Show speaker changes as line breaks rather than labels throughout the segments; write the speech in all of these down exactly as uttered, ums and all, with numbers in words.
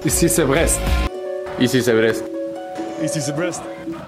Ici c'est Brest.
Ici c'est Brest.
Ici c'est Brest.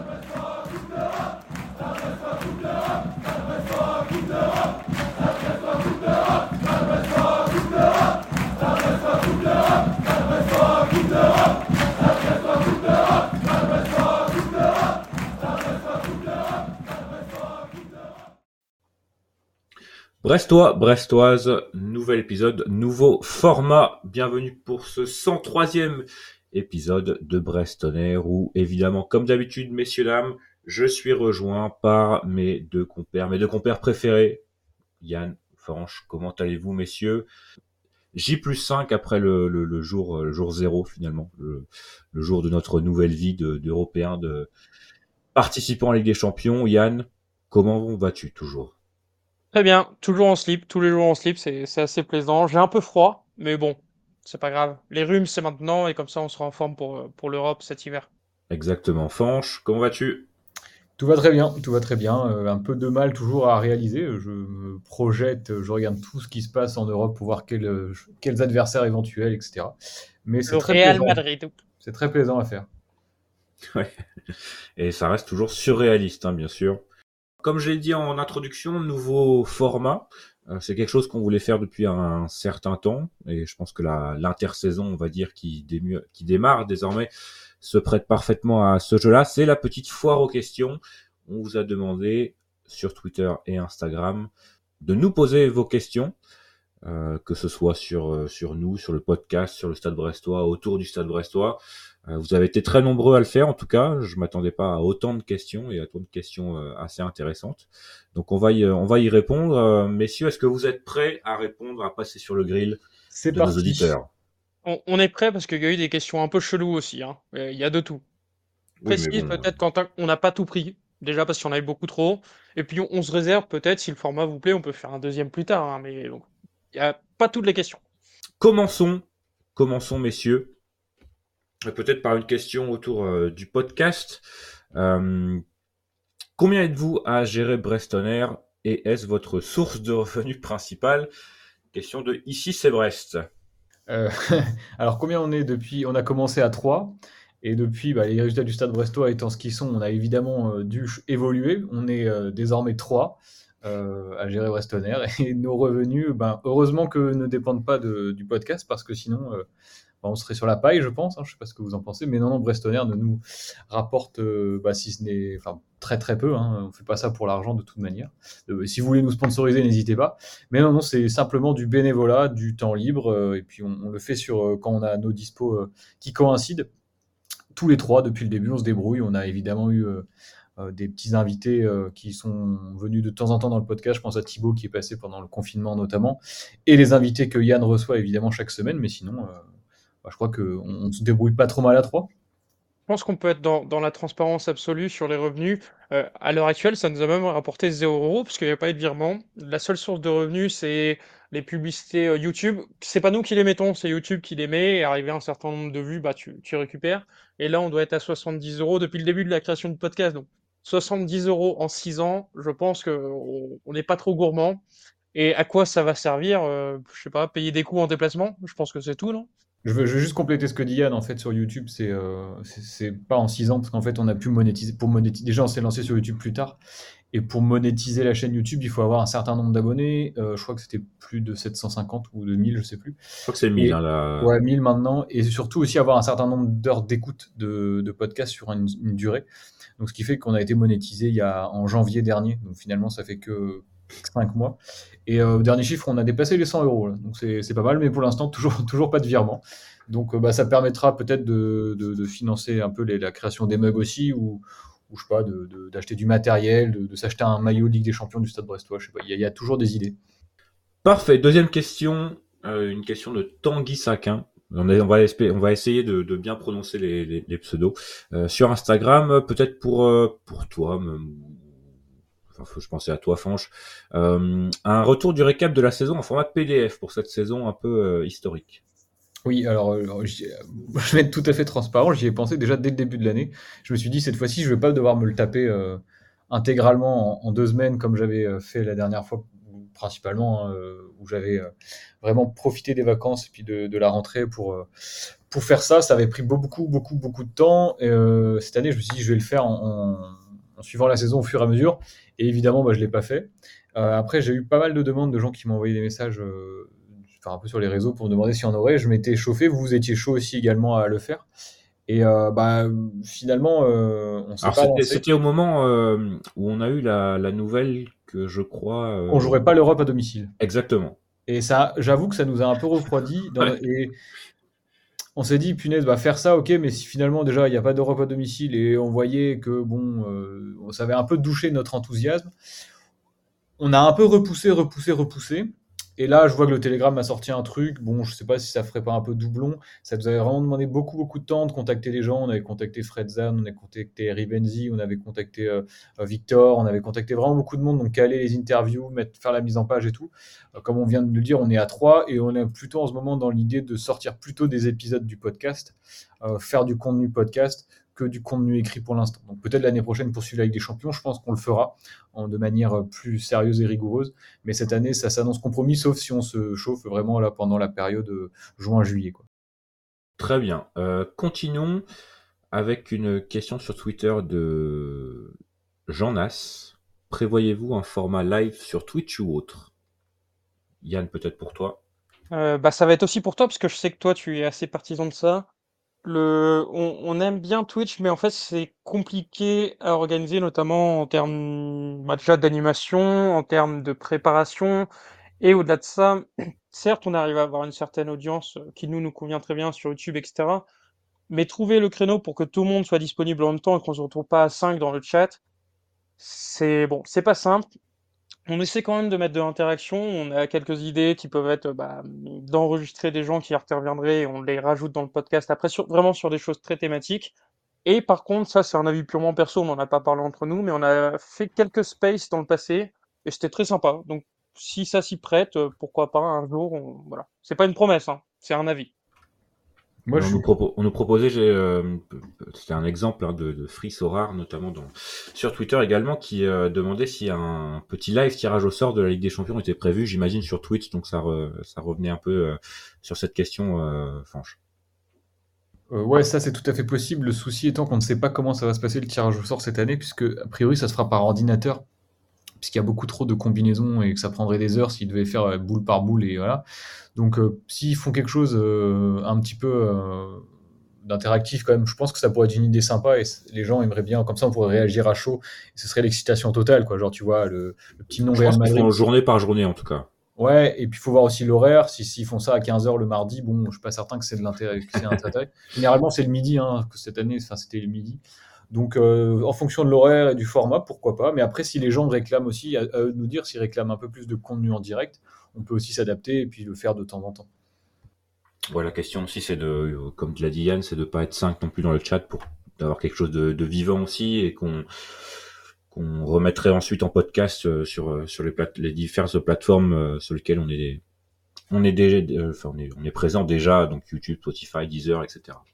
Brestois, Brestoise, nouvel épisode, nouveau format. Bienvenue pour ce cent troisième épisode de Brest On Air où, évidemment, comme d'habitude, messieurs, dames, je suis rejoint par mes deux compères, mes deux compères préférés. Yann, Fanche, comment allez-vous, messieurs? J plus cinq après le, le, le jour le jour zéro, finalement, le, le jour de notre nouvelle vie de, d'Européens, de participants à Ligue des Champions. Yann, comment vas-tu toujours?
Très bien, toujours en slip, tous les jours en slip, c'est, c'est assez plaisant. J'ai un peu froid, mais bon, c'est pas grave. Les rhumes, c'est maintenant, et comme ça, on sera en forme pour, pour l'Europe cet hiver.
Exactement. Fanche, comment vas-tu?
Tout va très bien, tout va très bien. Euh, un peu de mal toujours à réaliser. Je me projette, je regarde tout ce qui se passe en Europe pour voir quels, quels adversaires éventuels, et cetera. Mais c'est
Le
très
Real
plaisant.
Madrid.
C'est très plaisant à faire.
Ouais. Et ça reste toujours surréaliste, hein, bien sûr. Comme je l'ai dit en introduction, nouveau format. Euh, c'est quelque chose qu'on voulait faire depuis un certain temps. Et je pense que la, l'intersaison, on va dire, qui, dému- qui démarre désormais, se prête parfaitement à ce jeu-là. C'est la petite foire aux questions. On vous a demandé sur Twitter et Instagram de nous poser vos questions. Euh, que ce soit sur, euh, sur nous, sur le podcast, sur le Stade Brestois, autour du Stade Brestois. Euh, vous avez été très nombreux à le faire, en tout cas. Je m'attendais pas à autant de questions et à autant de questions euh, assez intéressantes. Donc on va y, on va y répondre. Euh, messieurs, est-ce que vous êtes prêts à répondre, à passer sur le grill
C'est
de
parti.
nos auditeurs?
On, on est prêt parce qu'il y a eu des questions un peu cheloues aussi. Hein. Euh, Il y a de tout.
Oui, mais
Précise
bon.
peut-être quand on n'a pas tout pris, déjà parce qu'il y en avait beaucoup trop. Et puis on, on se réserve peut-être, si le format vous plaît, on peut faire un deuxième plus tard. Hein, mais donc, il n'y a pas toutes les questions.
Commençons, commençons, messieurs. Euh, Peut-être par une question autour euh, du podcast. Euh, combien êtes-vous à gérer Brest On Air et est-ce votre source de revenus principale? Question de Ici c'est Brest.
Euh, alors, combien on est depuis? On a commencé à trois. Et depuis, bah, les résultats du Stade Brestois étant ce qu'ils sont, on a évidemment euh, dû évoluer. On est euh, désormais trois euh, à gérer Brest On Air. Et nos revenus, ben, heureusement que ne dépendent pas de, du podcast, parce que sinon, euh, ben, on serait sur la paille, je pense. Hein, je ne sais pas ce que vous en pensez. Mais non, non, Brest On Air ne nous rapporte, euh, bah, si ce n'est, enfin, très très peu. Hein, on ne fait pas ça pour l'argent de toute manière. Euh, si vous voulez nous sponsoriser, n'hésitez pas. Mais non, non, c'est simplement du bénévolat, du temps libre. Euh, et puis, on, on le fait sur, euh, quand on a nos dispos euh, qui coïncident. Tous les trois, depuis le début, on se débrouille. On a évidemment eu euh, euh, des petits invités euh, qui sont venus de temps en temps dans le podcast. Je pense à Thibaut qui est passé pendant le confinement notamment. Et les invités que Yann reçoit évidemment chaque semaine. Mais sinon, euh, bah, je crois qu'on on se débrouille pas trop mal à trois.
Je pense qu'on peut être dans, dans la transparence absolue sur les revenus. Euh, à l'heure actuelle, ça nous a même rapporté zéro euro parce qu'il n'y a pas eu de virement. La seule source de revenus, c'est les publicités euh, YouTube. C'est pas nous qui les mettons, c'est YouTube qui les met. Et arrivé à un certain nombre de vues, bah, tu, tu récupères. Et là, on doit être à soixante-dix euros depuis le début de la création du podcast. Donc, soixante-dix euros en six ans, je pense qu'on on n'est pas trop gourmand. Et à quoi ça va servir? Euh, je sais pas, payer des coûts en déplacement? Je pense que c'est tout, non?
Je veux, je veux juste compléter ce que dit Yann en fait sur YouTube, c'est euh, c'est c'est pas en six ans parce qu'en fait on a pu monétiser pour monétiser. Déjà on s'est lancé sur YouTube plus tard et pour monétiser la chaîne YouTube il faut avoir un certain nombre d'abonnés. Euh, je crois que c'était plus de sept cent cinquante ou de mille, je sais plus.
Je crois que c'est mille,
Et
hein, là.
ouais, mille maintenant et surtout aussi avoir un certain nombre d'heures d'écoute de, de podcasts sur une, une durée. Donc ce qui fait qu'on a été monétisé il y a en janvier dernier. Donc finalement ça fait que cinq mois. Et euh, au dernier chiffre, on a dépassé les cent euros. Là. Donc c'est, c'est pas mal, mais pour l'instant, toujours, toujours pas de virement. Donc euh, bah, ça permettra peut-être de, de, de financer un peu les, la création des mugs aussi, ou, ou je sais pas, de, de, d'acheter du matériel, de, de s'acheter un maillot de Ligue des Champions du Stade Brestois. Je sais pas, il y, a- il y a toujours des idées.
Parfait. Deuxième question, euh, une question de Tanguy Saquin. On, est- on va, espé- on va essayer de, de bien prononcer les, les, les pseudos. Euh, sur Instagram, euh, peut-être pour, euh, pour toi, même, enfin, faut- je pensais à toi, Fanche. Euh, un retour du récap de la saison en format P D F pour cette saison un peu euh, historique.
Oui, alors euh, j'y- je vais être tout à fait transparent, j'y ai pensé déjà dès le début de l'année. Je me suis dit, cette fois-ci, je ne vais pas devoir me le taper euh, intégralement en, en deux semaines comme j'avais euh, fait la dernière fois, ou principalement, hein, euh, où j'avais euh, vraiment profité des vacances et puis de, de la rentrée pour, euh, pour faire ça, ça avait pris beaucoup, beaucoup, beaucoup de temps. Et, euh, cette année, je me suis dit, je vais le faire en, en- en suivant la saison au fur et à mesure. Et évidemment, bah, je ne l'ai pas fait. Euh, après, j'ai eu pas mal de demandes de gens qui m'ont envoyé des messages, euh, enfin, un peu sur les réseaux pour me demander s'il y en aurait. Je m'étais chauffé, vous, vous étiez chaud aussi également à le faire. Et euh, bah, finalement, euh, on ne s'est
Alors
pas
c'était
lancé.
c'était au moment euh, où on a eu la, la nouvelle que je crois
On ne
euh,
jouerait pas l'Europe à domicile.
exactement.
Et ça, j'avoue que ça nous a un peu refroidi. Dans
Ouais.
le- et on s'est dit, punaise, bah faire ça, ok, mais si finalement déjà il n'y a pas d'Europe à domicile et on voyait que bon, euh, ça avait un peu douché notre enthousiasme, on a un peu repoussé, repoussé, repoussé. Et là, je vois que le Telegram a sorti un truc. Bon, je sais pas si ça ferait pas un peu doublon. Ça nous avait vraiment demandé beaucoup, beaucoup de temps de contacter les gens. On avait contacté Fred Zan, on avait contacté Rivenzi, on avait contacté euh, euh, Victor, on avait contacté vraiment beaucoup de monde. Donc, caler les interviews, mettre, faire la mise en page et tout. Euh, comme on vient de le dire, on est à trois et on est plutôt en ce moment dans l'idée de sortir plutôt des épisodes du podcast, euh, faire du contenu podcast que du contenu écrit pour l'instant. Donc, peut-être l'année prochaine pour suivre la Ligue des Champions, je pense qu'on le fera en, de manière plus sérieuse et rigoureuse. Mais cette année, ça s'annonce compromis, sauf si on se chauffe vraiment là pendant la période euh, juin-juillet, quoi.
Très bien. Euh, continuons avec une question sur Twitter de Jean Nas. Prévoyez-vous un format live sur Twitch ou autre? Yann, peut-être pour toi.
Euh, bah, ça va être aussi pour toi, parce que je sais que toi, tu es assez partisan de ça. Le, on, on aime bien Twitch, mais en fait, c'est compliqué à organiser, notamment en termes bah, déjà d'animation, en termes de préparation, et au-delà de ça, certes, on arrive à avoir une certaine audience euh, qui nous, nous convient très bien sur YouTube, et cetera. Mais trouver le créneau pour que tout le monde soit disponible en même temps et qu'on se retrouve pas à cinq dans le chat, c'est bon, c'est pas simple. On essaie quand même de mettre de l'interaction. On a quelques idées qui peuvent être bah, d'enregistrer des gens qui interviendraient et on les rajoute dans le podcast après, sur, vraiment sur des choses très thématiques. Et par contre, ça c'est un avis purement perso, on n'en a pas parlé entre nous, mais on a fait quelques spaces dans le passé et c'était très sympa. Donc si ça s'y prête, euh, pourquoi pas un jour, on... voilà. C'est pas une promesse, hein, c'est un avis.
Moi,
Mais
je
on,
suis.
nous propo- on nous proposait, j'ai, euh, c'était un exemple hein, de, de Free Sorar, notamment dans, sur Twitter également, qui euh, demandait si un petit live tirage au sort de la Ligue des Champions était prévu, j'imagine, sur Twitch, donc ça, re- ça revenait un peu euh, sur cette question, euh, Fanche.
Euh, ouais, ça c'est tout à fait possible. Le souci étant qu'on ne sait pas comment ça va se passer le tirage au sort cette année, puisque a priori ça se fera par ordinateur, puisqu'il y a beaucoup trop de combinaisons et que ça prendrait des heures s'ils devaient faire euh, boule par boule et voilà. Donc euh, s'ils font quelque chose euh, un petit peu euh, d'interactif quand même, je pense que ça pourrait être une idée sympa et c- les gens aimeraient bien, comme ça on pourrait réagir à chaud et ce serait l'excitation totale, quoi. Genre tu vois le, le petit nom
Je
Real
pense qu'ils
Madrid.
feront journée par journée, en tout cas.
Ouais, et puis il faut voir aussi l'horaire. Si, s'ils font ça à quinze heures le mardi, bon, je suis pas certain que c'est de l'intérêt. Que c'est un intérêt. Généralement, c'est le midi, hein, que cette année, enfin, c'était le midi. Donc, euh, en fonction de l'horaire et du format, pourquoi pas. Mais après, si les gens réclament aussi, à, à eux de nous dire s'ils réclament un peu plus de contenu en direct, on peut aussi s'adapter et puis le faire de temps en temps.
Ouais, la question aussi, c'est de, euh, comme tu l'as dit Yann, c'est de pas être cinq non plus dans le chat pour d'avoir quelque chose de, de vivant aussi et qu'on qu'on remettrait ensuite en podcast euh, sur euh, sur les plate les diverses plateformes euh, sur lesquelles on est on est déjà euh, enfin on est on est présent déjà, donc YouTube, Spotify, Deezer, et cetera.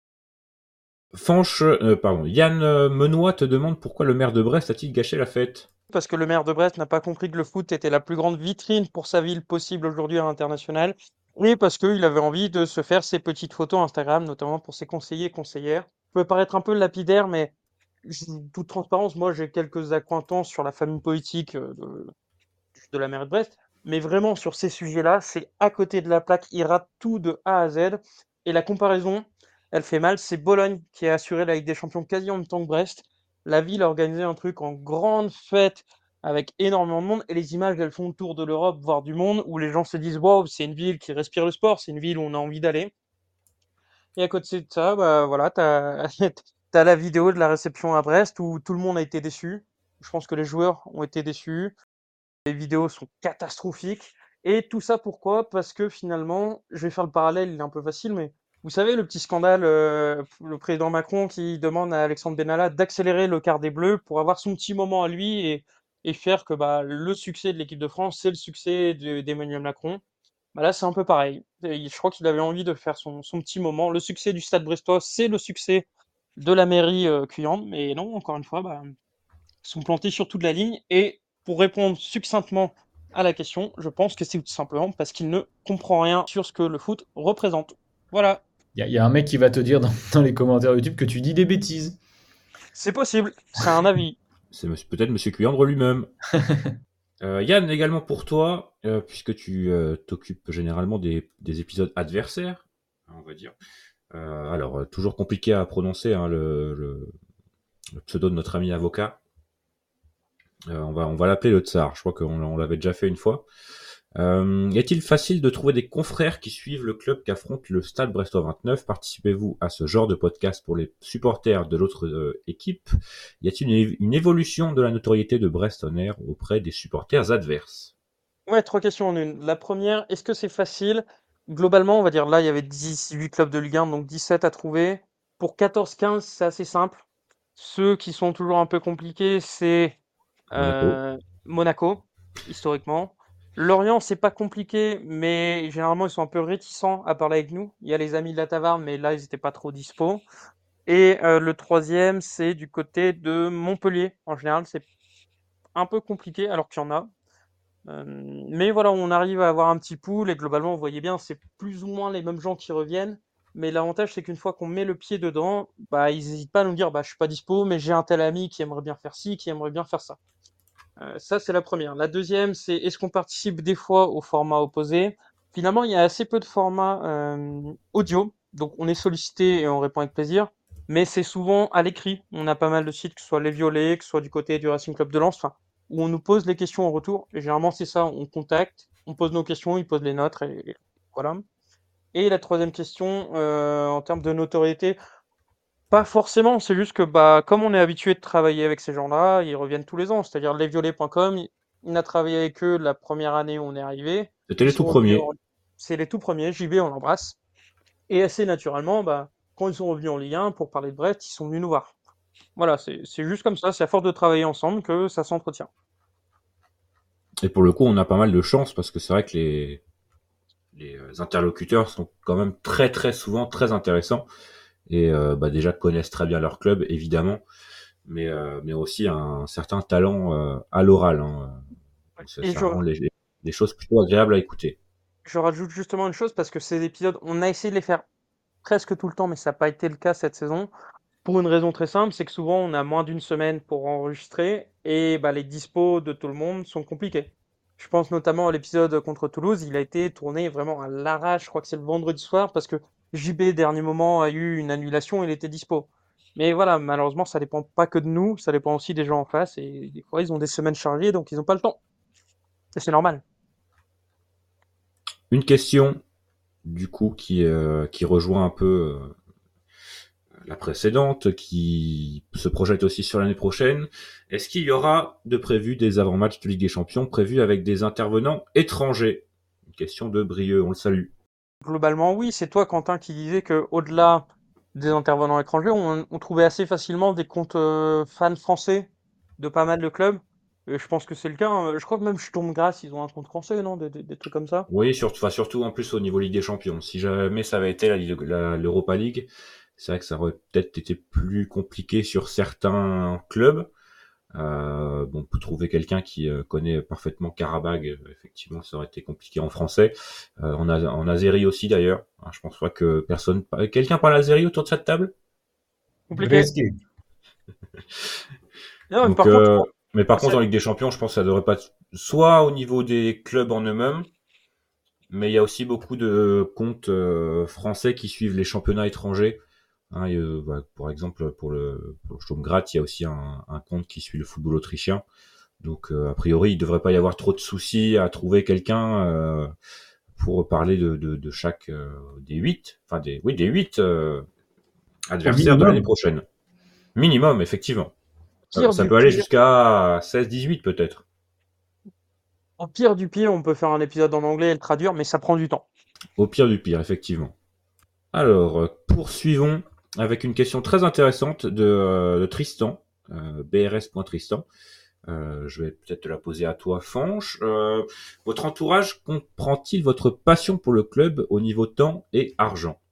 Fanche, euh, pardon, Yann euh, Menois te demande pourquoi le maire de Brest a-t-il gâché la fête?
Parce que le maire de Brest n'a pas compris que le foot était la plus grande vitrine pour sa ville possible aujourd'hui à l'international. Et parce qu'il avait envie de se faire ses petites photos Instagram, notamment pour ses conseillers et conseillères. Ça peut paraître un peu lapidaire, mais je- toute transparence, moi j'ai quelques accointances sur la famille politique euh, de, de la mairie de Brest. Mais vraiment sur ces sujets-là, c'est à côté de la plaque, il rate tout de A à Z. Et la comparaison, elle fait mal. C'est Bologne qui a assuré la Ligue des Champions quasi en même temps que Brest. La ville a organisé un truc en grande fête avec énormément de monde et les images elles font le tour de l'Europe, voire du monde, où les gens se disent waouh, c'est une ville qui respire le sport, c'est une ville où on a envie d'aller. Et à côté de ça, bah voilà, t'as t'as la vidéo de la réception à Brest où tout le monde a été déçu. Je pense que les joueurs ont été déçus. Les vidéos sont catastrophiques. Et tout ça pourquoi? Parce que finalement, je vais faire le parallèle, il est un peu facile, mais vous savez, le petit scandale, euh, le président Macron qui demande à Alexandre Benalla d'accélérer le quart des Bleus pour avoir son petit moment à lui et, et faire que bah, le succès de l'équipe de France, c'est le succès de- d'Emmanuel Macron. Bah là, c'est un peu pareil. Et je crois qu'il avait envie de faire son, son petit moment. Le succès du Stade Brestois, c'est le succès de la mairie euh, Cuyam. Mais non, encore une fois, bah, sont plantés sur toute la ligne. Et pour répondre succinctement à la question, je pense que c'est tout simplement parce qu'il ne comprend rien sur ce que le foot représente. Voilà.
Il y, y, a un mec qui va te dire dans, dans les commentaires YouTube que tu dis des bêtises.
C'est possible, c'est un avis.
C'est peut-être Monsieur Cuyandre lui-même. euh, Yann, également pour toi, euh, puisque tu euh, t'occupes généralement des, des épisodes adversaires, on va dire. Euh, alors, euh, toujours compliqué à prononcer hein, le, le, le pseudo de notre ami avocat. Euh, on va, on va l'appeler le Tsar. Je crois qu'on on l'avait déjà fait une fois. Euh, est-il facile de trouver des confrères qui suivent le club qu'affronte le Stade Brestois vingt-neuf? Participez-vous à ce genre de podcast pour les supporters de l'autre euh, équipe? Y a-t-il une, une évolution de la notoriété de Brest On Air auprès des supporters adverses?
Ouais, trois questions en une. La première, est-ce que c'est facile? Globalement, on va dire là, il y avait dix-huit clubs de Ligue un, donc dix-sept à trouver. Pour quatorze quinze, c'est assez simple. Ceux qui sont toujours un peu compliqués, c'est
Monaco.
euh, Monaco, historiquement. Lorient, c'est pas compliqué, mais généralement, ils sont un peu réticents à parler avec nous. Il y a les amis de la Taverne, mais là, ils n'étaient pas trop dispo. Et euh, le troisième, c'est du côté de Montpellier. En général, c'est un peu compliqué, alors qu'il y en a. Euh, mais voilà, on arrive à avoir un petit pool et globalement, vous voyez bien, c'est plus ou moins les mêmes gens qui reviennent. Mais l'avantage, c'est qu'une fois qu'on met le pied dedans, bah, ils n'hésitent pas à nous dire, bah, je suis pas dispo, mais j'ai un tel ami qui aimerait bien faire ci, qui aimerait bien faire ça. Euh, ça, c'est la première. La deuxième, c'est est-ce qu'on participe des fois au format opposé? Finalement, il y a assez peu de formats euh, audio, donc on est sollicité et on répond avec plaisir. Mais c'est souvent à l'écrit. On a pas mal de sites, que ce soit les Violets, que ce soit du côté du Racing Club de Lens, enfin, où on nous pose les questions en retour. Et généralement, c'est ça, on contacte, on pose nos questions, ils posent les nôtres, et, et voilà. Et la troisième question, euh, en termes de notoriété, pas forcément, c'est juste que bah, comme on est habitué de travailler avec ces gens-là, ils reviennent tous les ans. C'est-à-dire lesviolets point com, on a travaillé avec eux la première année où on est arrivé.
C'était
Ils
les tout
sont revenus
premiers.
en... C'est les tout premiers, J B, on l'embrasse. Et assez naturellement, bah, quand ils sont revenus en Ligue un pour parler de Brest, ils sont venus nous voir. Voilà, c'est c'est juste comme ça, c'est à force de travailler ensemble que ça s'entretient.
Et pour le coup, on a pas mal de chance parce que c'est vrai que les, les interlocuteurs sont quand même très très souvent très intéressants et euh, bah, déjà connaissent très bien leur club évidemment, mais euh, mais aussi un certain talent euh, à l'oral. Hein. Ça,
Et
ça
je,
rend les, les choses plutôt agréables à écouter.
je rajoute justement une chose parce que ces épisodes, on a essayé de les faire presque tout le temps, mais ça n'a pas été le cas cette saison. Pour une raison très simple, c'est que souvent on a moins d'une semaine pour enregistrer et bah, les dispos de tout le monde sont compliqués. Je pense notamment à l'épisode contre Toulouse, il a été tourné vraiment à l'arrache, je crois que c'est le vendredi soir parce que J B, dernier moment, a eu une annulation, il était dispo. Mais voilà, malheureusement, ça dépend pas que de nous, ça dépend aussi des gens en face et des fois ils ont des semaines chargées donc ils n'ont pas le temps. Et c'est normal.
Une question du coup qui euh, qui rejoint un peu euh, la précédente, qui se projette aussi sur l'année prochaine. Est-ce qu'il y aura de prévu des avant-matchs de Ligue des Champions prévus avec des intervenants étrangers? Une question de Brieux, on le salue.
Globalement, oui, c'est toi, Quentin, qui disais que au-delà des intervenants étrangers, on, on trouvait assez facilement des comptes euh, fans français de pas mal de clubs. Et je pense que c'est le cas, hein. Je crois que même Sturm-Graz, ils ont un compte français, non? Des, des- des trucs comme ça.
Oui, surtout, enfin, surtout en plus au niveau Ligue des Champions. Si jamais ça avait été la, la- l'Europa League, c'est vrai que ça aurait peut-être été plus compliqué sur certains clubs. Euh, bon, pour trouver quelqu'un qui euh, connaît parfaitement Karabag, euh, effectivement, ça aurait été compliqué en français. Euh, en, Az- en Azérie aussi d'ailleurs. Hein, je pense pas que personne. Quelqu'un parle azérie autour de cette table?
Compliqué.
Bresquet.
Non, mais
Donc,
par contre,
euh, mais par contre,
ça-
en Ligue des Champions, je pense que ça devrait pas être- soit au niveau des clubs en eux-mêmes, mais il y a aussi beaucoup de comptes euh, français qui suivent les championnats étrangers. Hein, et, euh, bah, pour exemple, pour le, pour le Sturm Graz, il y a aussi un, un compte qui suit le football autrichien. Donc, euh, a priori, il devrait pas y avoir trop de soucis à trouver quelqu'un euh, pour parler de, de, de chaque euh, des huit, enfin des, oui, des huit euh,
Au
adversaires de l'année
minimum.
prochaine. Minimum, effectivement. Ça,
pire
ça
du
peut aller
pire,
jusqu'à seize dix-huit peut-être.
au pire du pire, on peut faire un épisode en anglais et le traduire, mais ça prend du temps.
Au pire du pire, effectivement. Alors, euh, poursuivons avec une question très intéressante de, euh, de Tristan, euh, B R S.Tristan. Euh, je vais peut-être te la poser à toi, Fanche. Euh, votre entourage comprend-il votre passion pour le club au niveau temps et argent?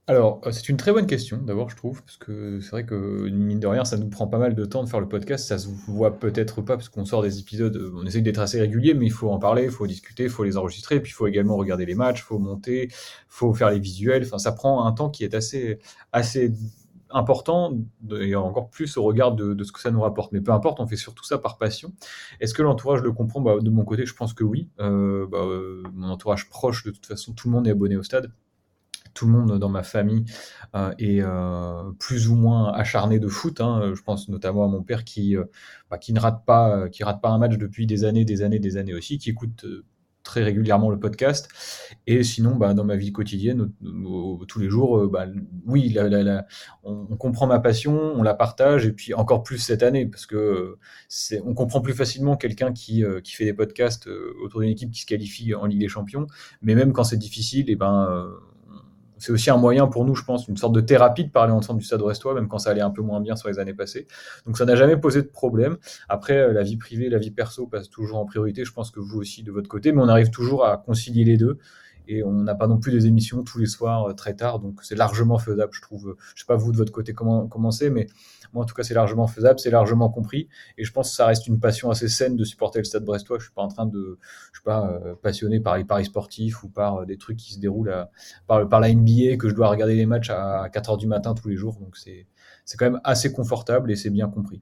Alors, euh, c'est une très bonne question, d'abord, je trouve, parce que c'est vrai que, mine de rien, ça nous prend pas mal de temps de faire le podcast. Ça se voit peut-être pas, parce qu'on sort des épisodes, euh, on essaye d'être assez régulier, mais il faut en parler, il faut discuter, il faut les enregistrer, puis il faut également regarder les matchs, il faut monter, il faut faire les visuels. Enfin, ça prend un temps qui est assez, assez important, de- et encore plus au regard de, de ce que ça nous rapporte. Mais peu importe, on fait surtout ça par passion. Est-ce que l'entourage le comprend? Bah, de mon côté, je pense que oui. Euh, bah, euh, mon entourage proche, de toute façon, tout le monde est abonné au stade. Tout le monde dans ma famille euh, est euh, plus ou moins acharné de foot, hein. Je pense notamment à mon père qui, euh, bah, qui ne rate pas, euh, qui rate pas un match depuis des années, des années, des années aussi, qui écoute euh, très régulièrement le podcast. Et sinon, bah, dans ma vie quotidienne, au- au- tous les jours, euh, bah, oui, la- la- la- on, on comprend ma passion, on la partage, et puis encore plus cette année, parce que euh, c'est, on comprend plus facilement quelqu'un qui, euh, qui fait des podcasts euh, autour d'une équipe qui se qualifie en Ligue des Champions. Mais même quand c'est difficile, et ben, euh, c'est aussi un moyen pour nous, je pense, une sorte de thérapie de parler ensemble du Stade Brestois, même quand ça allait un peu moins bien sur les années passées. Donc ça n'a jamais posé de problème. Après, euh, la vie privée, la vie perso passe toujours en priorité. Je pense que vous aussi de votre côté, mais on arrive toujours à concilier les deux. Et on n'a pas non plus des émissions tous les soirs euh, très tard, donc c'est largement faisable, je trouve. Je sais pas vous de votre côté comment comment c'est, mais moi en tout cas c'est largement faisable, c'est largement compris. Et je pense que ça reste une passion assez saine de supporter le Stade Brestois. Je suis pas en train de, je suis pas euh, passionné par les paris sportifs ou par euh, des trucs qui se déroulent à, par, par la N B A, que je dois regarder les matchs à quatre heures du matin tous les jours. Donc c'est c'est quand même assez confortable et c'est bien compris.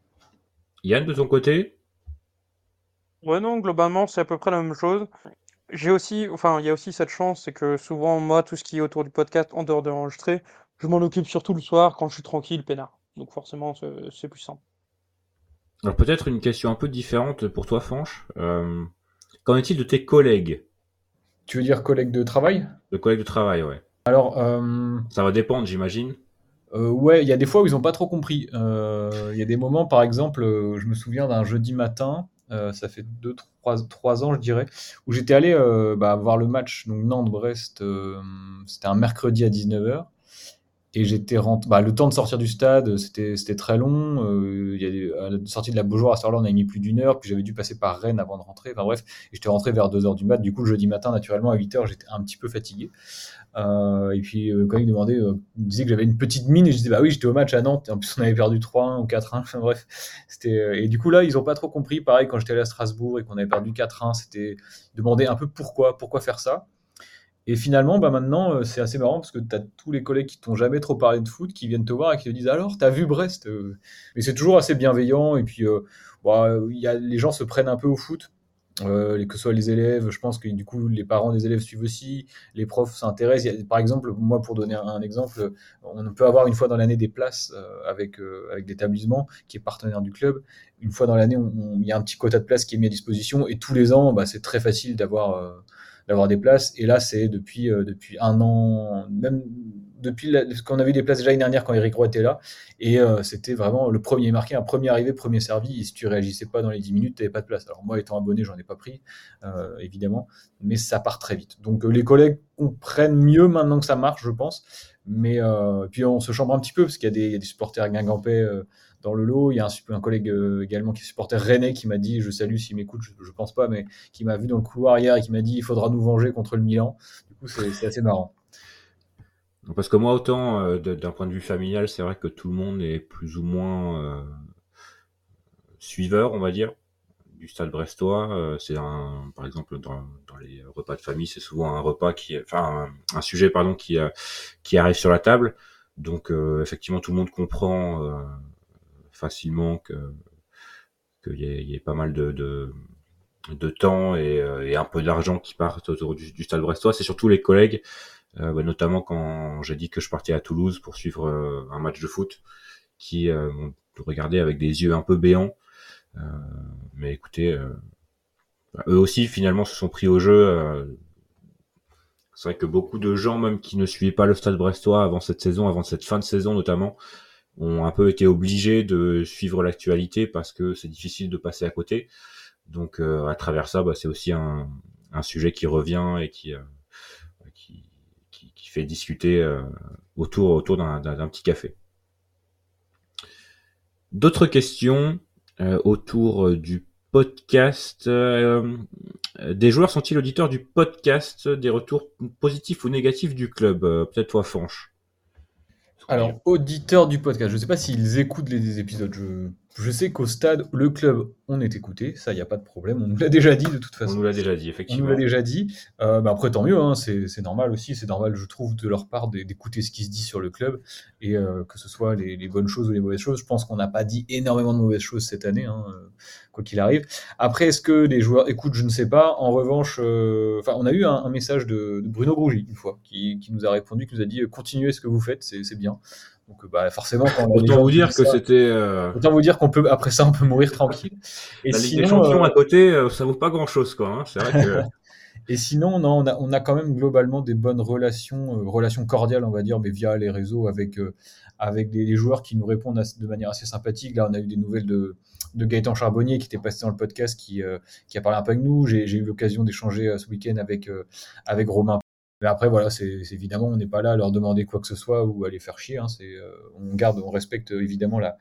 Yann, de ton côté?
Ouais, non, globalement, c'est à peu près la même chose. J'ai aussi, enfin, il y a aussi cette chance, c'est que souvent, moi, tout ce qui est autour du podcast, en dehors de l'enregistrer, je m'en occupe surtout le soir quand je suis tranquille, peinard. Donc forcément, c'est c'est plus simple.
Alors peut-être une question un peu différente pour toi, Fanche. Euh, qu'en est-il de tes collègues?
Tu veux dire collègue de travail?
De collègues de travail, ouais.
Alors, euh,
Ça va dépendre, j'imagine.
Euh, ouais, il y a des fois où ils ont pas trop compris. Euh, Il y a des moments, par exemple, euh, je me souviens d'un jeudi matin, euh, ça fait deux, trois, trois ans, je dirais, où j'étais allé euh, bah, voir le match, donc Nantes-Brest, euh, c'était un mercredi à dix-neuf heures. Et j'étais rentré, bah, le temps de sortir du stade, c'était, c'était très long. Euh, il y a des- à la sortie de la Beaujoire à ce heure-là, on a mis plus d'une heure. Puis j'avais dû passer par Rennes avant de rentrer. Enfin bref, et j'étais rentré vers deux heures du mat. Du coup, le jeudi matin, naturellement, à huit heures, j'étais un petit peu fatigué. Euh, et puis, euh, quand il demandait, euh, il me disait que j'avais une petite mine, et je disais, bah oui, j'étais au match à Nantes, et en plus, on avait perdu trois un ou quatre un. Enfin, bref, c'était, euh, et du coup, là, ils ont pas trop compris. Pareil, quand j'étais allé à Strasbourg et qu'on avait perdu quatre un, c'était, ils demandaient un peu pourquoi, pourquoi faire ça. Et finalement, bah maintenant, euh, c'est assez marrant parce que tu as tous les collègues qui t'ont jamais trop parlé de foot qui viennent te voir et qui te disent alors, t'as vu Brest? Euh Mais c'est toujours assez bienveillant. Et puis, euh, bah, il y a, les gens se prennent un peu au foot, euh, les- que ce soit les élèves. Je pense que du coup, les parents des élèves suivent aussi, les profs s'intéressent. Il y a- par exemple, moi, pour donner un, un exemple, on peut avoir une fois dans l'année des places euh, avec, euh, avec l'établissement qui est partenaire du club. Une fois dans l'année, on- on- il y a un petit quota de places qui est mis à disposition. Et tous les ans, bah, c'est très facile d'avoir. euh, d'avoir des places. Et là, c'est depuis, euh, depuis un an, même depuis la, qu'on avait des places déjà l'année dernière quand Eric Roy était là. Et euh, c'était vraiment le premier marqué, un premier arrivé, premier servi. Et si tu réagissais pas dans les dix minutes, tu n'avais pas de place. Alors moi, étant abonné, j'en ai pas pris, euh, évidemment, mais ça part très vite. Donc euh, les collègues comprennent mieux maintenant que ça marche, je pense. Mais euh, puis on se chambre un petit peu parce qu'il y a des, il y a des supporters guingampais euh, dans le lot. Il y a un, un collègue euh, également qui est supporter rennais qui m'a dit, je salue s'il m'écoute, je, je pense pas, mais qui m'a vu dans le couloir hier et qui m'a dit il faudra nous venger contre le Milan. Du coup, c'est, c'est assez marrant.
Parce que moi, autant euh, de- d'un point de vue familial, c'est vrai que tout le monde est plus ou moins euh, suiveur, on va dire, du Stade Brestois. Euh, c'est un, par exemple, dans, dans les repas de famille, c'est souvent un repas qui, enfin, un, un sujet, pardon, qui euh, qui arrive sur la table. Donc, euh, effectivement, tout le monde comprend euh, facilement que qu'il y ait, il y ait pas mal de, de de temps et, euh, et un peu d'argent qui partent autour du, du Stade Brestois. C'est surtout les collègues, euh, bah, notamment quand j'ai dit que je partais à Toulouse pour suivre euh, un match de foot, qui euh, m'ont regardé avec des yeux un peu béants. Euh, mais écoutez, euh, bah, eux aussi finalement se sont pris au jeu. Euh, c'est vrai que beaucoup de gens, même qui ne suivaient pas le Stade Brestois avant cette saison, avant cette fin de saison notamment, ont un peu été obligés de suivre l'actualité parce que c'est difficile de passer à côté. Donc euh, à travers ça, bah, c'est aussi un, un sujet qui revient et qui, euh, qui, qui, qui fait discuter euh, autour, autour d'un, d'un, d'un petit café. D'autres questions euh, autour du podcast. Euh, des joueurs sont-ils auditeurs du podcast? Des retours positifs ou négatifs du club? Euh, peut-être toi, Fanche.
Alors, auditeurs du podcast, je ne sais pas s'ils écoutent les, les épisodes. Je, je sais qu'au stade, le club, on est écouté, ça, il n'y a pas de problème. On nous l'a déjà dit de toute
On
façon.
nous l'a déjà dit,
On nous
effectivement.
l'a déjà dit. Euh, mais après, tant mieux, hein, c'est c'est normal aussi. C'est normal, je trouve, de leur part d'é- d'écouter ce qui se dit sur le club et euh, que ce soit les, les bonnes choses ou les mauvaises choses. Je pense qu'on n'a pas dit énormément de mauvaises choses cette année, hein, euh, quoi qu'il arrive. Après, est-ce que les joueurs écoutent? Je ne sais pas. En revanche, euh, enfin, on a eu un, un message de, de Bruno Grougy une fois qui, qui nous a répondu, qui nous a dit euh, continuez ce que vous faites, c'est c'est bien. Donc, euh, bah, forcément, quand les
Autant
gens
vous
nous
dire
disent
que
ça,
c'était euh,
autant vous dire qu'on peut, après ça, on peut mourir tranquille. Et
la Ligue des
sinon,
Champions
euh,
à côté, euh, ça vaut pas grand-chose, quoi. Hein. C'est vrai que
Et sinon, non, on a, on a quand même globalement des bonnes relations, euh, relations cordiales, on va dire, mais via les réseaux avec, euh, avec les, les joueurs qui nous répondent as- de manière assez sympathique. Là, on a eu des nouvelles de, de Gaëtan Charbonnier qui était passé dans le podcast, qui, euh, qui a parlé un peu avec nous. J'ai j'ai eu l'occasion d'échanger euh, ce week-end avec, euh, avec Romain. Mais après, voilà, c'est c'est évidemment, on n'est pas là à leur demander quoi que ce soit ou à les faire chier. Hein, c'est, euh, on garde, on respecte euh, évidemment la,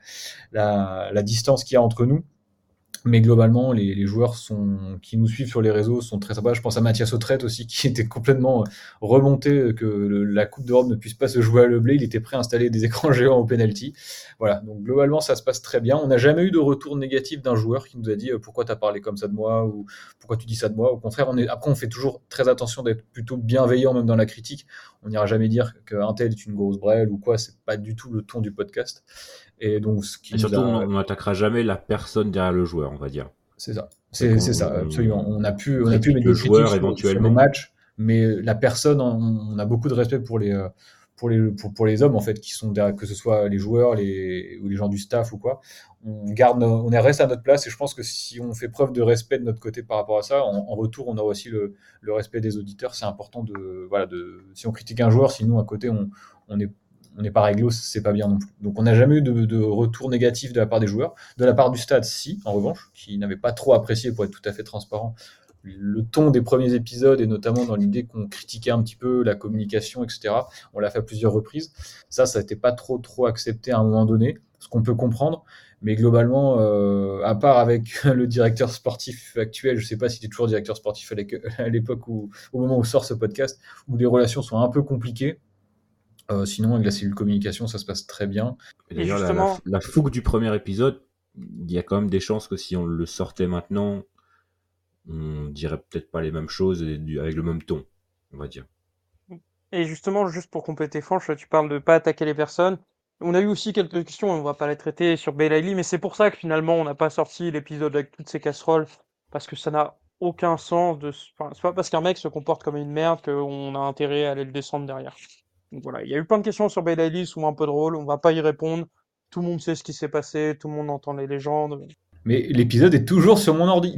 la, la distance qu'il y a entre nous. Mais globalement, les, les joueurs sont, qui nous suivent sur les réseaux sont très sympas. Je pense à Mathias Autrette aussi, qui était complètement remonté que le- la Coupe d'Europe ne puisse pas se jouer à Leblé. Il était prêt à installer des écrans géants au penalty. Voilà, donc globalement, ça se passe très bien. On n'a jamais eu de retour négatif d'un joueur qui nous a dit euh, pourquoi tu as parlé comme ça de moi ou pourquoi tu dis ça de moi. Au contraire, on est, après, on fait toujours très attention d'être plutôt bienveillant, même dans la critique. On n'ira jamais dire qu'un tel est une grosse brêle ou quoi. C'est pas du tout le ton du podcast. Et donc, ce qui
et
nous
surtout, on
a,
on n'attaquera jamais la personne derrière le joueur, on va dire.
c'est ça.
C'est
C'est
qu'on
c'est ça, absolument.
on,
On a pu,
on
on a pu
critique
mettre
le
des critiques
joueur
sur, sur les
éventuellement.
matchs, mais la personne, on, on a beaucoup de respect pour les, euh, pour les, pour, pour les hommes, en fait, qui sont derrière, que ce soit les joueurs les, ou les gens du staff ou quoi. On garde, nos- on est reste à notre place et je pense que si on fait preuve de respect de notre côté par rapport à ça, en, en retour, on aura aussi le, le respect des auditeurs. C'est important de, voilà, de, si on critique un joueur, sinon à côté, on, on est on n'est pas réglo, c'est pas bien non plus. Donc on n'a jamais eu de, de retour négatif de la part des joueurs. De la part du stade, si, en revanche, qui n'avait pas trop apprécié, pour être tout à fait transparent, le ton des premiers épisodes, et notamment dans l'idée qu'on critiquait un petit peu la communication, et cetera. On l'a fait à plusieurs reprises. Ça, ça n'était pas trop, trop accepté à un moment donné, ce qu'on peut comprendre. Mais globalement, euh, à part avec le directeur sportif actuel, je ne sais pas s'il est toujours directeur sportif à l'époque où, au moment où sort ce podcast, où les relations sont un peu compliquées. Euh, sinon, avec la cellule communication, ça se passe très bien.
Et
Et
d'ailleurs, la, la,
justement,
la fougue du premier épisode, il y a quand même des chances que si on le sortait maintenant, on dirait peut-être pas les mêmes choses et du- avec le même ton, on va dire.
et justement, juste pour compléter Franche, tu parles de pas attaquer les personnes. On a eu aussi quelques questions, on va pas les traiter sur Belaïli, mais c'est pour ça que finalement on n'a pas sorti l'épisode avec toutes ces casseroles, parce que ça n'a aucun sens de. s- Enfin, c'est pas parce qu'un mec se comporte comme une merde qu'on a intérêt à aller le descendre derrière. Donc voilà, il y a eu plein de questions sur Belaïli, souvent un peu drôles, on va pas y répondre. Tout le monde sait ce qui s'est passé, tout le monde entend les légendes.
Mais l'épisode est toujours sur mon ordi.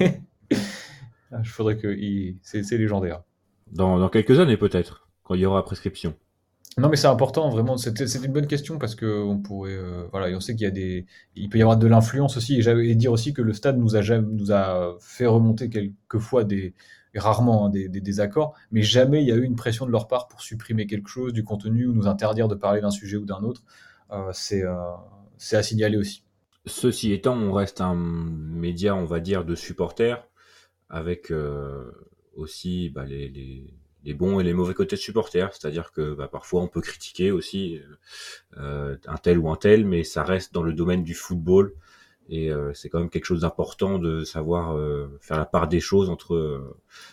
Ah, il faudrait que. il- C'est c'est légendaire.
Dans, dans quelques années peut-être, quand il y aura prescription.
Non, mais c'est important, vraiment. C'était c'était une bonne question parce que on pourrait. Euh, voilà, et on sait qu'il y a des. Il peut y avoir de l'influence aussi. Et j'allais dire aussi que le stade nous a, jamais, nous a fait remonter quelquefois des. Rarement hein, des, des désaccords, mais jamais il y a eu une pression de leur part pour supprimer quelque chose du contenu ou nous interdire de parler d'un sujet ou d'un autre. Euh, c'est euh, c'est à signaler aussi.
Ceci étant, on reste un média, on va dire, de supporters, avec euh, aussi bah, les, les, les bons et les mauvais côtés de supporters. C'est-à-dire que bah, parfois on peut critiquer aussi euh, un tel ou un tel, mais ça reste dans le domaine du football. Et euh, c'est quand même quelque chose d'important de savoir euh, faire la part des choses entre euh,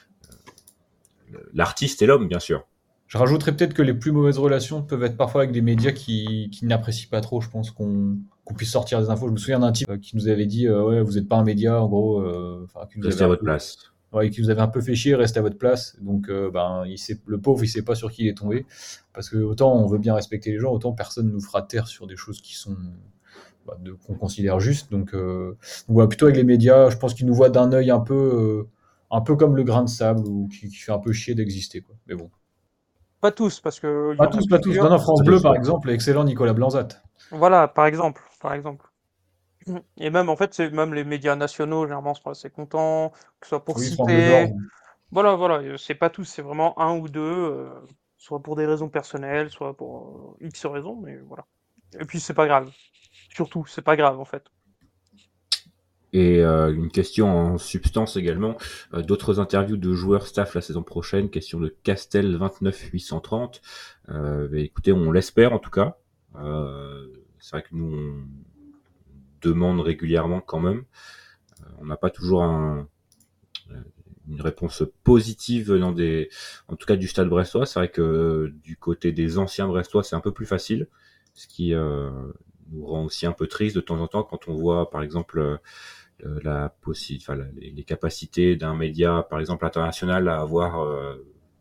l'artiste et l'homme, bien sûr.
Je rajouterais peut-être que les plus mauvaises relations peuvent être parfois avec des médias qui, qui n'apprécient pas trop, je pense, qu'on qu'on puisse sortir des infos. Je me souviens d'un type euh, qui nous avait dit euh, ouais, vous n'êtes pas un média, en gros, euh, enfin, qui nous avait
Restez à
un
votre
peu,
place.
ouais, qui nous avait un peu fait chier, restez à votre place. Donc, euh, ben, il sait, le pauvre, il sait pas sur qui il est tombé. Parce que autant on veut bien respecter les gens, autant personne nous fera taire sur des choses qui sont bah, de- qu'on considère justes. Donc, euh, donc voilà, plutôt avec les médias, je pense qu'ils nous voient d'un œil un peu, euh, un peu comme le grain de sable ou qui, qui fait un peu chier d'exister, quoi. Mais bon.
Pas tous, parce qu'il y
Pas
en a
tous, pas tous. Non,
plusieurs.
non, France
Pas
Bleu,
tous,
par
ouais.
exemple, excellent Nicolas Blanzat.
Voilà, par exemple, par exemple. Et même, en fait, c'est même les médias nationaux, généralement, sont assez contents, que ce soit pour
Oui, France Bleu Nord.
citer. Voilà, voilà, euh, c'est pas tous, c'est vraiment un ou deux, euh, soit pour des raisons personnelles, soit pour euh, X raisons, mais voilà. Et puis, c'est pas grave. Surtout, c'est pas grave, en fait.
Et euh, une question en substance également, euh, d'autres interviews de joueurs staff la saison prochaine, question de Castel vingt-neuf huit cent trente. Euh, bah, écoutez, on l'espère en tout cas. Euh, c'est vrai que nous, on demande régulièrement quand même. Euh, on n'a pas toujours un, une réponse positive venant des, en tout cas du Stade brestois. C'est vrai que euh, du côté des anciens brestois, c'est un peu plus facile, ce qui euh, nous rend aussi un peu triste de temps en temps quand on voit, par exemple, euh, la possi- enfin, la- les, les capacités d'un média, par exemple international, à avoir euh,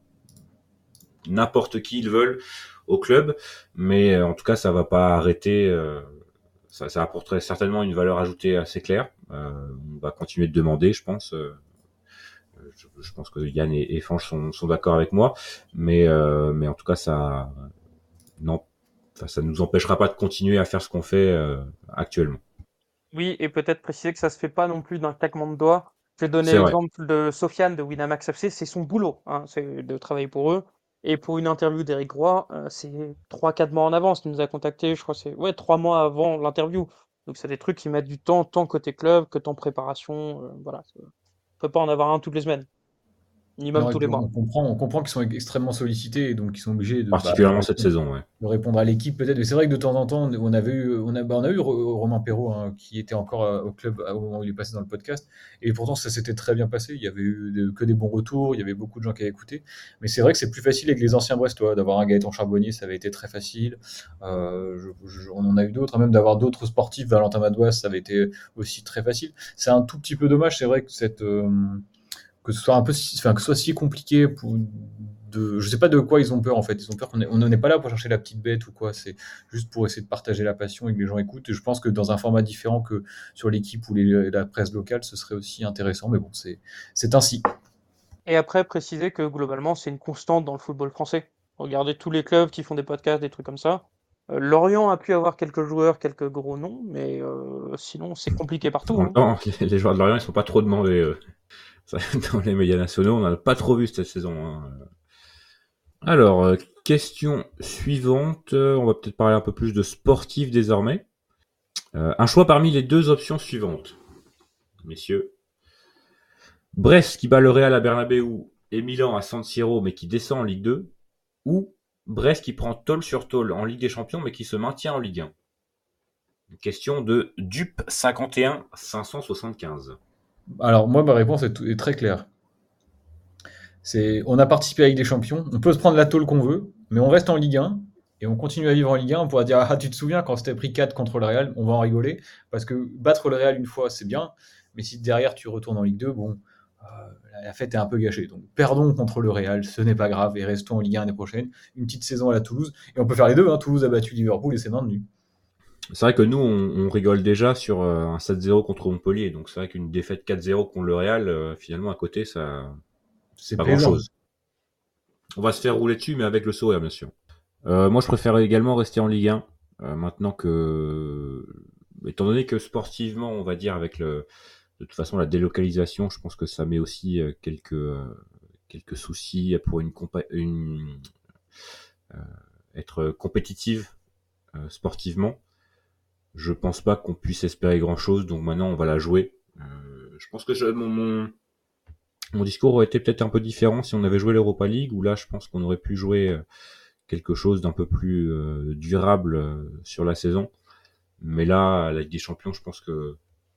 n'importe qui ils veulent au club, mais euh, en tout cas, ça va pas arrêter. Euh, ça, ça apporterait certainement une valeur ajoutée assez claire. Euh, on va continuer de demander, je pense. Euh, je, je pense que Yann et, et Fanch sont, sont d'accord avec moi, mais euh, mais en tout cas, ça non, ça, ça nous empêchera pas de continuer à faire ce qu'on fait euh, actuellement.
Oui, et peut-être préciser que ça se fait pas non plus d'un claquement de doigts. Je vais donner
C'est vrai.
l'exemple de Sofiane de Winamax F C, c'est son boulot, hein, c'est de travailler pour eux. Et pour une interview d'Eric Roy, euh, c'est trois, quatre mois en avance. Il nous a contacté, je crois, que c'est ouais, trois mois avant l'interview. Donc c'est des trucs qui mettent du temps, tant côté club que temps préparation. Euh, voilà, c'est- on peut pas en avoir un toutes les semaines, ni même
Non, et
tous les
puis on
mois.
on comprend, on comprend qu'ils sont extrêmement sollicités et donc ils sont obligés de, bah, de
Particulièrement cette
répondre,
saison, ouais.
de répondre à l'équipe peut-être. Mais c'est vrai que de temps en temps, on avait eu, on a, bah, on a eu Ro- Romain Perrault hein, qui était encore euh, au club au moment où il est passé dans le podcast. Et pourtant, ça s'était très bien passé. Il y avait eu de- que des bons retours. Il y avait beaucoup de gens qui avaient écouté. Mais c'est vrai que c'est plus facile avec les anciens Brestois. D'avoir un Gaëtan Charbonnier, ça avait été très facile. Euh, je- je- on en a eu d'autres. Hein, même d'avoir d'autres sportifs, Valentin Madouas, ça avait été aussi très facile. C'est un tout petit peu dommage. C'est vrai que cette. euh, que ce soit un peu si, enfin, que ce soit si compliqué pour de je sais pas de quoi ils ont peur en fait, ils ont peur qu'on est, on n'en est pas là pour chercher la petite bête ou quoi, c'est juste pour essayer de partager la passion et que les gens écoutent. Et je pense que dans un format différent que sur l'équipe ou les, la presse locale, ce serait aussi intéressant, mais bon, c'est c'est ainsi.
Et après, préciser que globalement, c'est une constante dans le football français. Regardez tous les clubs qui font des podcasts, des trucs comme ça. Euh, Lorient a pu avoir quelques joueurs, quelques gros noms, mais euh, sinon, c'est compliqué
En
partout,
même
hein.
temps, les, les joueurs de Lorient, ils sont pas trop demandés. euh. Ça, dans les médias nationaux, on n'en a pas trop vu cette saison. Hein. Alors, euh, question suivante. Euh, On va peut-être parler un peu plus de sportif désormais. Euh, un choix parmi les deux options suivantes, messieurs. Brest qui bat le Real à Bernabeu et Milan à San Siro mais qui descend en Ligue deux, ou Brest qui prend tôle sur tôle en Ligue des Champions mais qui se maintient en Ligue un. Une question de Dupe cinquante et un cinq cent soixante-quinze.
Alors moi ma réponse est, est très claire. C'est on a participé à la Ligue des Champions, on peut se prendre la tôle qu'on veut, mais on reste en Ligue un et on continue à vivre en Ligue un. On pourra dire ah tu te souviens quand c'était pris quatre contre le Real, on va en rigoler parce que battre le Real une fois c'est bien, mais si derrière tu retournes en Ligue deux, bon euh, la fête est un peu gâchée. Donc perdons contre le Real, ce n'est pas grave et restons en Ligue un l'année prochaine. Une petite saison à la Toulouse et on peut faire les deux. Hein. Toulouse a battu Liverpool et c'est maintenu.
C'est vrai que nous, on, on rigole déjà sur euh, un sept zéro contre Montpellier. Donc c'est vrai qu'une défaite quatre zéro contre le Real, euh, finalement, à côté, ça, c'est
C'est
pas
plaisant.
grand-chose. On va se faire rouler dessus, mais avec le sourire, bien sûr. Euh, moi, je préfère également rester en Ligue un. Euh, maintenant que, étant donné que sportivement, on va dire avec le, de toute façon la délocalisation, je pense que ça met aussi euh, quelques euh, quelques soucis pour une, compa- une euh, être compétitive euh, sportivement. Je pense pas qu'on puisse espérer grand chose, donc maintenant on va la jouer. Euh, je pense que je, mon, mon mon discours aurait été peut-être un peu différent si on avait joué l'Europa League, où là je pense qu'on aurait pu jouer euh, quelque chose d'un peu plus euh, durable euh, sur la saison. Mais là, la Ligue des Champions, je pense que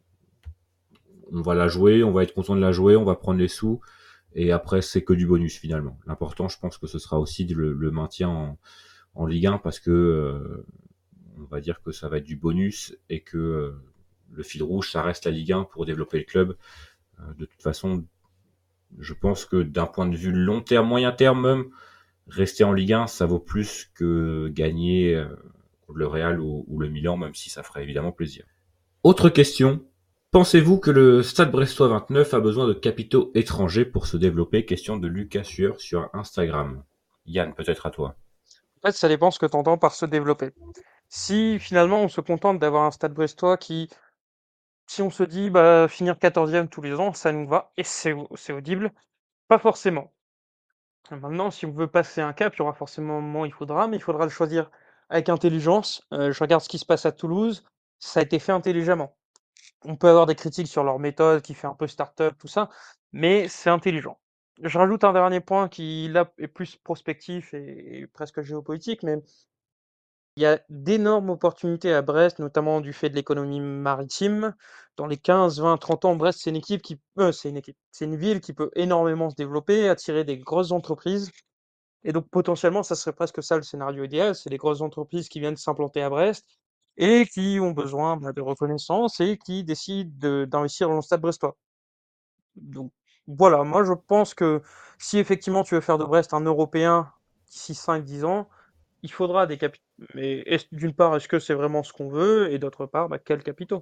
on va la jouer, on va être content de la jouer, on va prendre les sous, et après c'est que du bonus finalement. L'important, je pense que ce sera aussi le, le maintien en, en Ligue un, parce que euh, on va dire que ça va être du bonus et que euh, le fil rouge, ça reste la Ligue un pour développer le club. Euh, de toute façon, je pense que d'un point de vue long terme, moyen terme même, rester en Ligue un, ça vaut plus que gagner euh, contre le Real ou, ou le Milan, même si ça ferait évidemment plaisir. Autre question. Pensez-vous que le Stade Brestois vingt-neuf a besoin de capitaux étrangers pour se développer? Question de Lucas Sueur sur Instagram. Yann, peut-être à toi.
En fait, ça dépend ce que tu entends par se développer. Si finalement on se contente d'avoir un stade brestois qui, si on se dit bah finir quatorzième tous les ans, ça nous va et c'est c'est audible, pas forcément. Maintenant, si on veut passer un cap, il y aura forcément un moment où il faudra, mais il faudra le choisir avec intelligence. Euh, je regarde ce qui se passe à Toulouse, ça a été fait intelligemment. on peut avoir des critiques sur leur méthode qui fait un peu start-up, tout ça, mais c'est intelligent. Je rajoute un dernier point qui, là, est plus prospectif et et presque géopolitique, mais il y a d'énormes opportunités à Brest, notamment du fait de l'économie maritime. Dans les quinze, vingt, trente ans, Brest, c'est une équipe qui heu, c'est une équipe, c'est une ville qui peut énormément se développer, attirer des grosses entreprises et donc potentiellement, ça serait presque ça le scénario idéal, c'est les grosses entreprises qui viennent s'implanter à Brest et qui ont besoin, bah, de reconnaissance et qui décident de d'investir dans le Stade brestois. Donc voilà, moi je pense que si effectivement tu veux faire de Brest un Européen d'ici cinq, dix ans, il faudra des capitaux. Mais est d'une part, est-ce que c'est vraiment ce qu'on veut? Et d'autre part, bah, quels capitaux?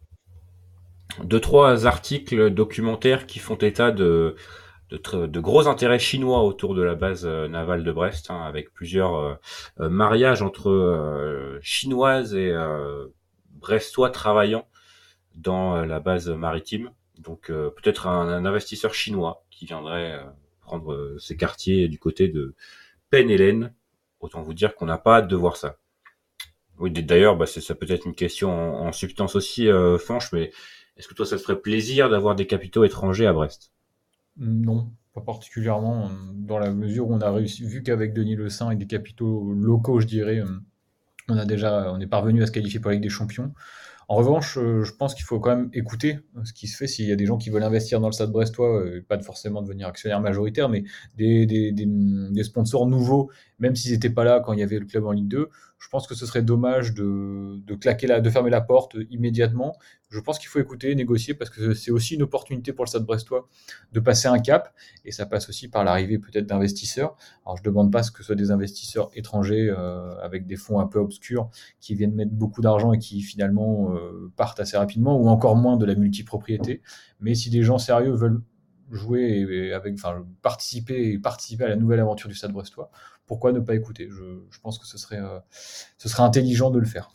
Deux, trois articles documentaires qui font état de, de, tr- de gros intérêts chinois autour de la base euh, navale de Brest, hein, avec plusieurs euh, euh, mariages entre euh, chinoises et euh, brestois travaillant dans euh, la base maritime. Donc euh, peut-être un, un investisseur chinois qui viendrait euh, prendre euh, ces quartiers du côté de Pen-Hélène. Autant vous dire qu'on n'a pas hâte de voir ça. Oui, d- d'ailleurs, bah, c'est ça peut être une question en, en substance aussi, euh, Fanche, mais est-ce que toi, ça te ferait plaisir d'avoir des capitaux étrangers à Brest?
Non, pas particulièrement, euh, dans la mesure où on a réussi, vu qu'avec Denis Le Saint et des capitaux locaux, je dirais, euh, on a déjà, on est parvenu à se qualifier pour la Ligue des Champions. En revanche, euh, je pense qu'il faut quand même écouter euh, ce qui se fait. S'il y a des gens qui veulent investir dans le Stade brestois, euh, pas de forcément devenir actionnaire majoritaire, mais des, des, des, des sponsors nouveaux, même s'ils n'étaient pas là quand il y avait le club en Ligue deux, je pense que ce serait dommage de, de claquer la, de fermer la porte immédiatement. Je pense qu'il faut écouter, négocier, parce que c'est aussi une opportunité pour le Stade brestois de passer un cap, et ça passe aussi par l'arrivée peut-être d'investisseurs. Alors je ne demande pas ce que ce soit des investisseurs étrangers euh, avec des fonds un peu obscurs qui viennent mettre beaucoup d'argent et qui finalement euh, partent assez rapidement, ou encore moins de la multipropriété. Mais si des gens sérieux veulent jouer et, et avec, enfin, participer et participer à la nouvelle aventure du Stade brestois, pourquoi ne pas écouter? je, je pense que ce serait, euh, ce serait intelligent de le faire.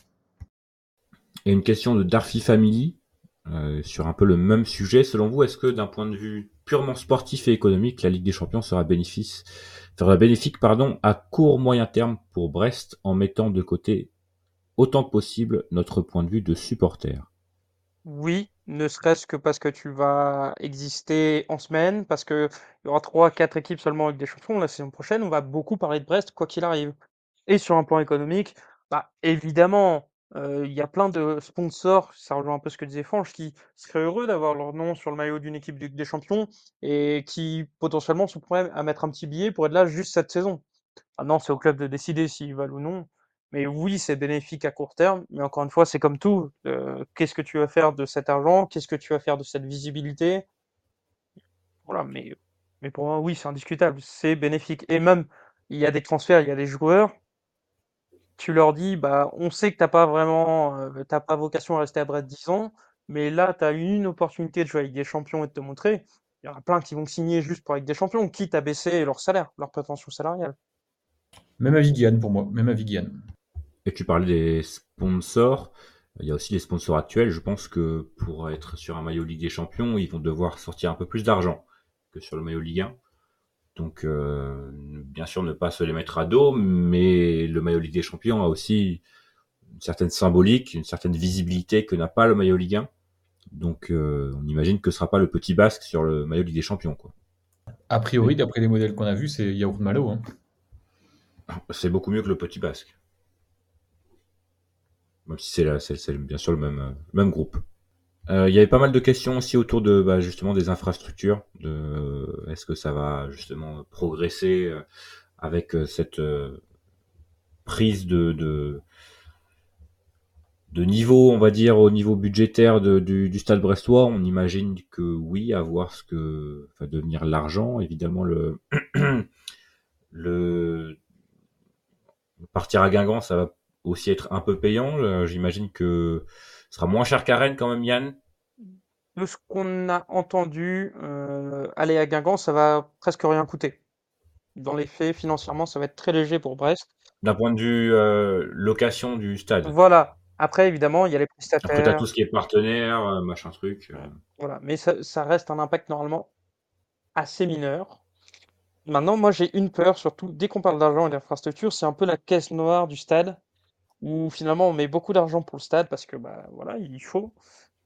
Et une question de Darphy Family, euh, sur un peu le même sujet. Selon vous, est-ce que d'un point de vue purement sportif et économique, la Ligue des Champions sera bénéfice, sera bénéfique pardon, à court moyen terme pour Brest en mettant de côté autant que possible notre point de vue de supporter?
Oui, ne serait-ce que parce que tu vas exister en semaine, parce qu'il y aura trois, quatre équipes seulement avec des champions la saison prochaine, on va beaucoup parler de Brest, quoi qu'il arrive. Et sur un plan économique, bah, évidemment, euh, il y a plein de sponsors, ça rejoint un peu ce que disait Franche, qui seraient heureux d'avoir leur nom sur le maillot d'une équipe de Ligue des Champions et qui potentiellement sont prêts à mettre un petit billet pour être là juste cette saison. Ah non, c'est au club de décider s'ils veulent ou non. Mais oui, c'est bénéfique à court terme. Mais encore une fois, c'est comme tout. Euh, qu'est-ce que tu vas faire de cet argent? Qu'est-ce que tu vas faire de cette visibilité? Voilà, mais, mais pour moi, oui, c'est indiscutable. C'est bénéfique. Et même, il y a des transferts, il y a des joueurs. Tu leur dis, bah, on sait que t'as pas vraiment, euh, t'as pas vocation à rester à Brest dix ans, mais là, tu as une opportunité de jouer avec des champions et de te montrer. Il y en a plein qui vont signer juste pour avec des champions, quitte à baisser leur salaire, leur prétention salariale.
Même avis Guyane pour moi, même avis Guyane.
Et tu parlais des sponsors. Il y a aussi les sponsors actuels. Je pense que pour être sur un maillot Ligue des Champions, ils vont devoir sortir un peu plus d'argent que sur le maillot Ligue un. Donc, euh, bien sûr, ne pas se les mettre à dos, mais le maillot Ligue des Champions a aussi une certaine symbolique, une certaine visibilité que n'a pas le maillot Ligue un. Donc, euh, on imagine que ce sera pas le petit basque sur le maillot Ligue des Champions, quoi.
A priori, d'après les modèles qu'on a vus, c'est Yaourt Malo. Hein.
C'est beaucoup mieux que le petit basque. Même si c'est, la, c'est, c'est bien sûr le même, euh, le même groupe. Euh, il y avait pas mal de questions aussi autour de bah, justement des infrastructures. De, est-ce que ça va justement progresser euh, avec euh, cette euh, prise de, de, de niveau, on va dire, au niveau budgétaire de, du, du Stade brestois? On imagine que oui, à voir ce que va devenir l'argent. Évidemment, le, le partir à Guingamp, ça va aussi être un peu payant. Euh, J'imagine que ce sera moins cher qu'à Rennes quand même, Yann.
De ce qu'on a entendu, euh, aller à Guingamp, ça va presque rien coûter. Dans les faits, financièrement, ça va être très léger pour Brest.
D'un point de vue euh, location du stade.
Voilà. Après, évidemment, il y a les
Après, t'as
prestataires.
tout ce qui est partenaire, euh, machin truc. euh.
euh, Voilà. Mais ça, ça reste un impact normalement assez mineur. Maintenant, moi, j'ai une peur, surtout dès qu'on parle d'argent et d'infrastructure, c'est un peu la caisse noire du stade, où finalement on met beaucoup d'argent pour le stade parce que bah voilà, il faut.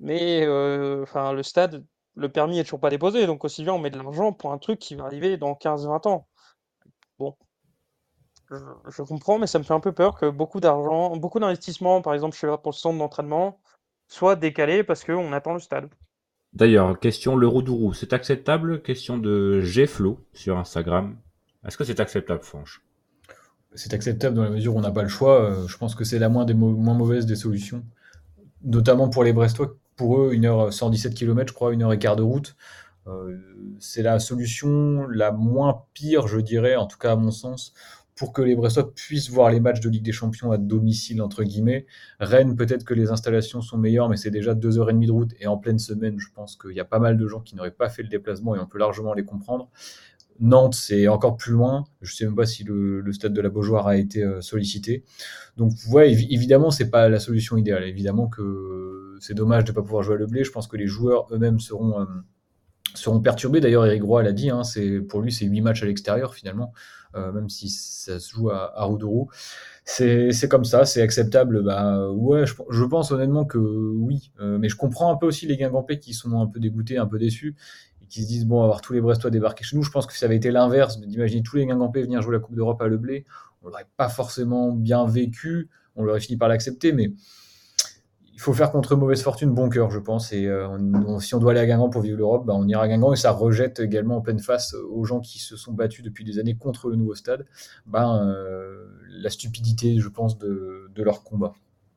mais euh, enfin, le stade, le permis est toujours pas déposé, donc aussi bien on met de l'argent pour un truc qui va arriver dans quinze vingt ans. Bon, je, je comprends, mais ça me fait un peu peur que beaucoup d'argent, beaucoup d'investissements, par exemple, je sais pas, pour le centre d'entraînement, soient décalés parce qu'on attend le stade.
D'ailleurs, question le Roudourou, c'est acceptable? Question de Gflo sur Instagram. Est-ce que c'est acceptable, Franche?
C'est acceptable dans la mesure où on n'a pas le choix. Euh, je pense que c'est la moins, des mau- moins mauvaise des solutions, notamment pour les Brestois. Pour eux, une heure cent dix-sept kilomètres, je crois, une heure et quart de route. Euh, c'est la solution la moins pire, je dirais, en tout cas à mon sens, pour que les Brestois puissent voir les matchs de Ligue des Champions à domicile, entre guillemets. Rennes, peut-être que les installations sont meilleures, mais c'est déjà deux heures trente de route, et en pleine semaine, je pense qu'il y a pas mal de gens qui n'auraient pas fait le déplacement, et on peut largement les comprendre. Nantes, c'est encore plus loin. Je sais même pas si le, le stade de la Beaujoire a été euh, sollicité. Donc, ouais, évi- évidemment, c'est pas la solution idéale. Évidemment que c'est dommage de ne pas pouvoir jouer à Le Blé. Je pense que les joueurs eux-mêmes seront, euh, seront perturbés. D'ailleurs, Eric Roy l'a dit, hein, c'est, pour lui, c'est huit matchs à l'extérieur finalement, euh, même si ça se joue à, à Roudourou. C'est, c'est comme ça, c'est acceptable. Bah, ouais, je, je pense honnêtement que oui. Euh, mais je comprends un peu aussi les Guingampais qui sont un peu dégoûtés, un peu déçus, et qui se disent bon, avoir tous les Brestois débarquer chez nous. Je pense que si ça avait été l'inverse, d'imaginer tous les Guingampais venir jouer la Coupe d'Europe à Le Blé, on l'aurait pas forcément bien vécu. On l'aurait fini par l'accepter, mais il faut faire contre mauvaise fortune bon cœur, je pense. Et euh, on- on- si on doit aller à Guingamp pour vivre l'Europe, bah, on ira à Guingamp, et ça rejette également en pleine face aux gens qui se sont battus depuis des années contre le nouveau stade, bah, euh, la stupidité, je pense, de, de leur combat.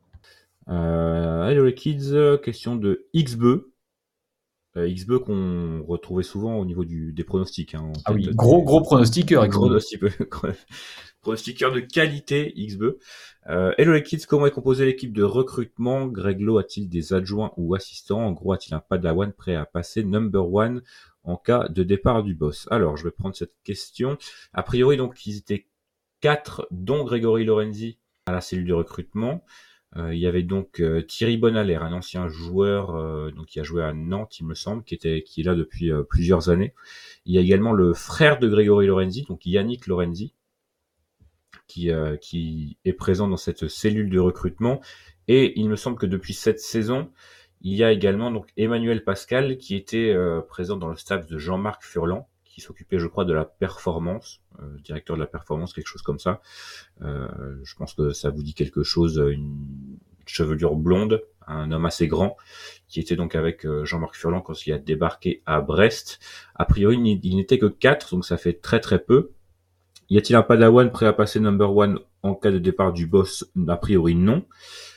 Euh, hello les kids, euh, question de Xbe. Euh, Xbe qu'on retrouvait souvent au niveau du, des pronostics. Hein, en
Ah oui,
tête
gros,
des,
gros pronostiqueur, Xavier.
pronostiqueurs pronostiqueur de qualité, Xbe. Euh, hello les kids, comment est composée l'équipe de recrutement? Greg Lowe a-t-il des adjoints ou assistants? En gros, a-t-il un padawan prêt à passer number one en cas de départ du boss? Alors, je vais prendre cette question. A priori, donc, ils étaient quatre, dont Grégory Lorenzi à la cellule de recrutement. Euh, il y avait donc euh, Thierry Bonaler, un ancien joueur euh, donc qui a joué à Nantes, il me semble, qui était qui est là depuis euh, plusieurs années. Il y a également le frère de Grégory Lorenzi, donc Yannick Lorenzi, qui euh, qui est présent dans cette cellule de recrutement. Et il me semble que depuis cette saison, il y a également donc Emmanuel Pascal qui était euh, présent dans le staff de Jean-Marc Furlan, qui s'occupait, je crois, de la performance, euh, directeur de la performance, quelque chose comme ça. Euh, je pense que ça vous dit quelque chose, une chevelure blonde, un homme assez grand, qui était donc avec euh, Jean-Marc Furlan quand il a débarqué à Brest. A priori, il n'était que quatre, donc ça fait très très peu. Y a-t-il un padawan prêt à passer number one en cas de départ du boss? A priori, non.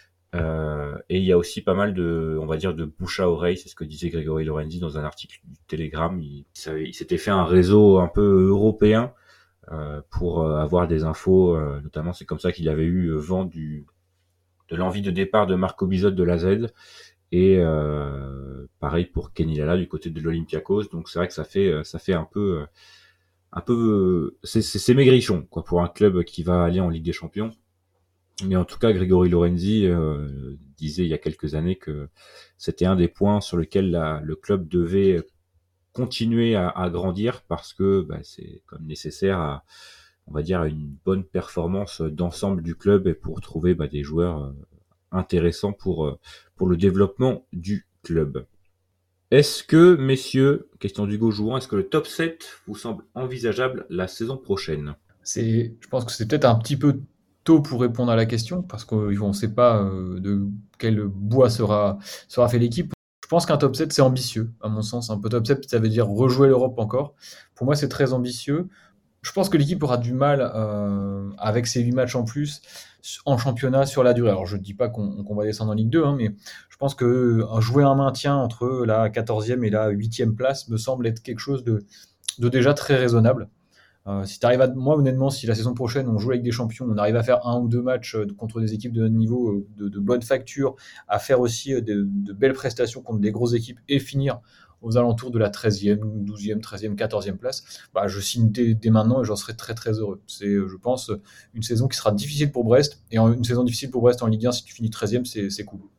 Euh, et il y a aussi pas mal de, on va dire, de bouche à oreille, c'est ce que disait Grégory Lorenzi dans un article du Telegram. Il, il s'était fait un réseau un peu européen euh, pour euh, avoir des infos, euh, notamment c'est comme ça qu'il avait eu vent du, de l'envie de départ de Marco Bizot de la Z, et euh, pareil pour Kenny Lala du côté de l'Olympiakos. Donc c'est vrai que ça fait, ça fait un peu, un peu, c'est, c'est, c'est maigrichon quoi pour un club qui va aller en Ligue des Champions. Mais en tout cas, Grégory Lorenzi euh, disait il y a quelques années que c'était un des points sur lesquels la, le club devait continuer à, à grandir parce que bah, c'est comme nécessaire à, on va dire, à une bonne performance d'ensemble du club et pour trouver bah, des joueurs euh, intéressants pour, euh, pour le développement du club. Est-ce que, messieurs, question d'Hugo Jouan, est-ce que le top sept vous semble envisageable la saison prochaine?
C'est, je pense que c'est peut-être un petit peu tôt pour répondre à la question, parce qu'on ne sait pas euh, de quel bois sera, sera fait l'équipe. Je pense qu'un top sept, c'est ambitieux, à mon sens. Un peu top sept, ça veut dire rejouer l'Europe encore. Pour moi, c'est très ambitieux. Je pense que l'équipe aura du mal euh, avec ces huit matchs en plus en championnat sur la durée. Alors, je ne dis pas qu'on, qu'on va descendre en Ligue deux, hein, mais je pense que euh, jouer un maintien entre la quatorzième et la huitième place me semble être quelque chose de, de déjà très raisonnable. Euh, si t'arrives à, moi, honnêtement, si la saison prochaine on joue avec des champions, on arrive à faire un ou deux matchs euh, contre des équipes de notre niveau, euh, de, de bonne facture, à faire aussi euh, de, de belles prestations contre des grosses équipes et finir aux alentours de la treizième, douzième, treizième, quatorzième place, bah, je signe dès, dès maintenant et j'en serai très très heureux. C'est, euh, je pense, une saison qui sera difficile pour Brest, et en, une saison difficile pour Brest en Ligue un, si tu finis treizième, c'est, c'est cool.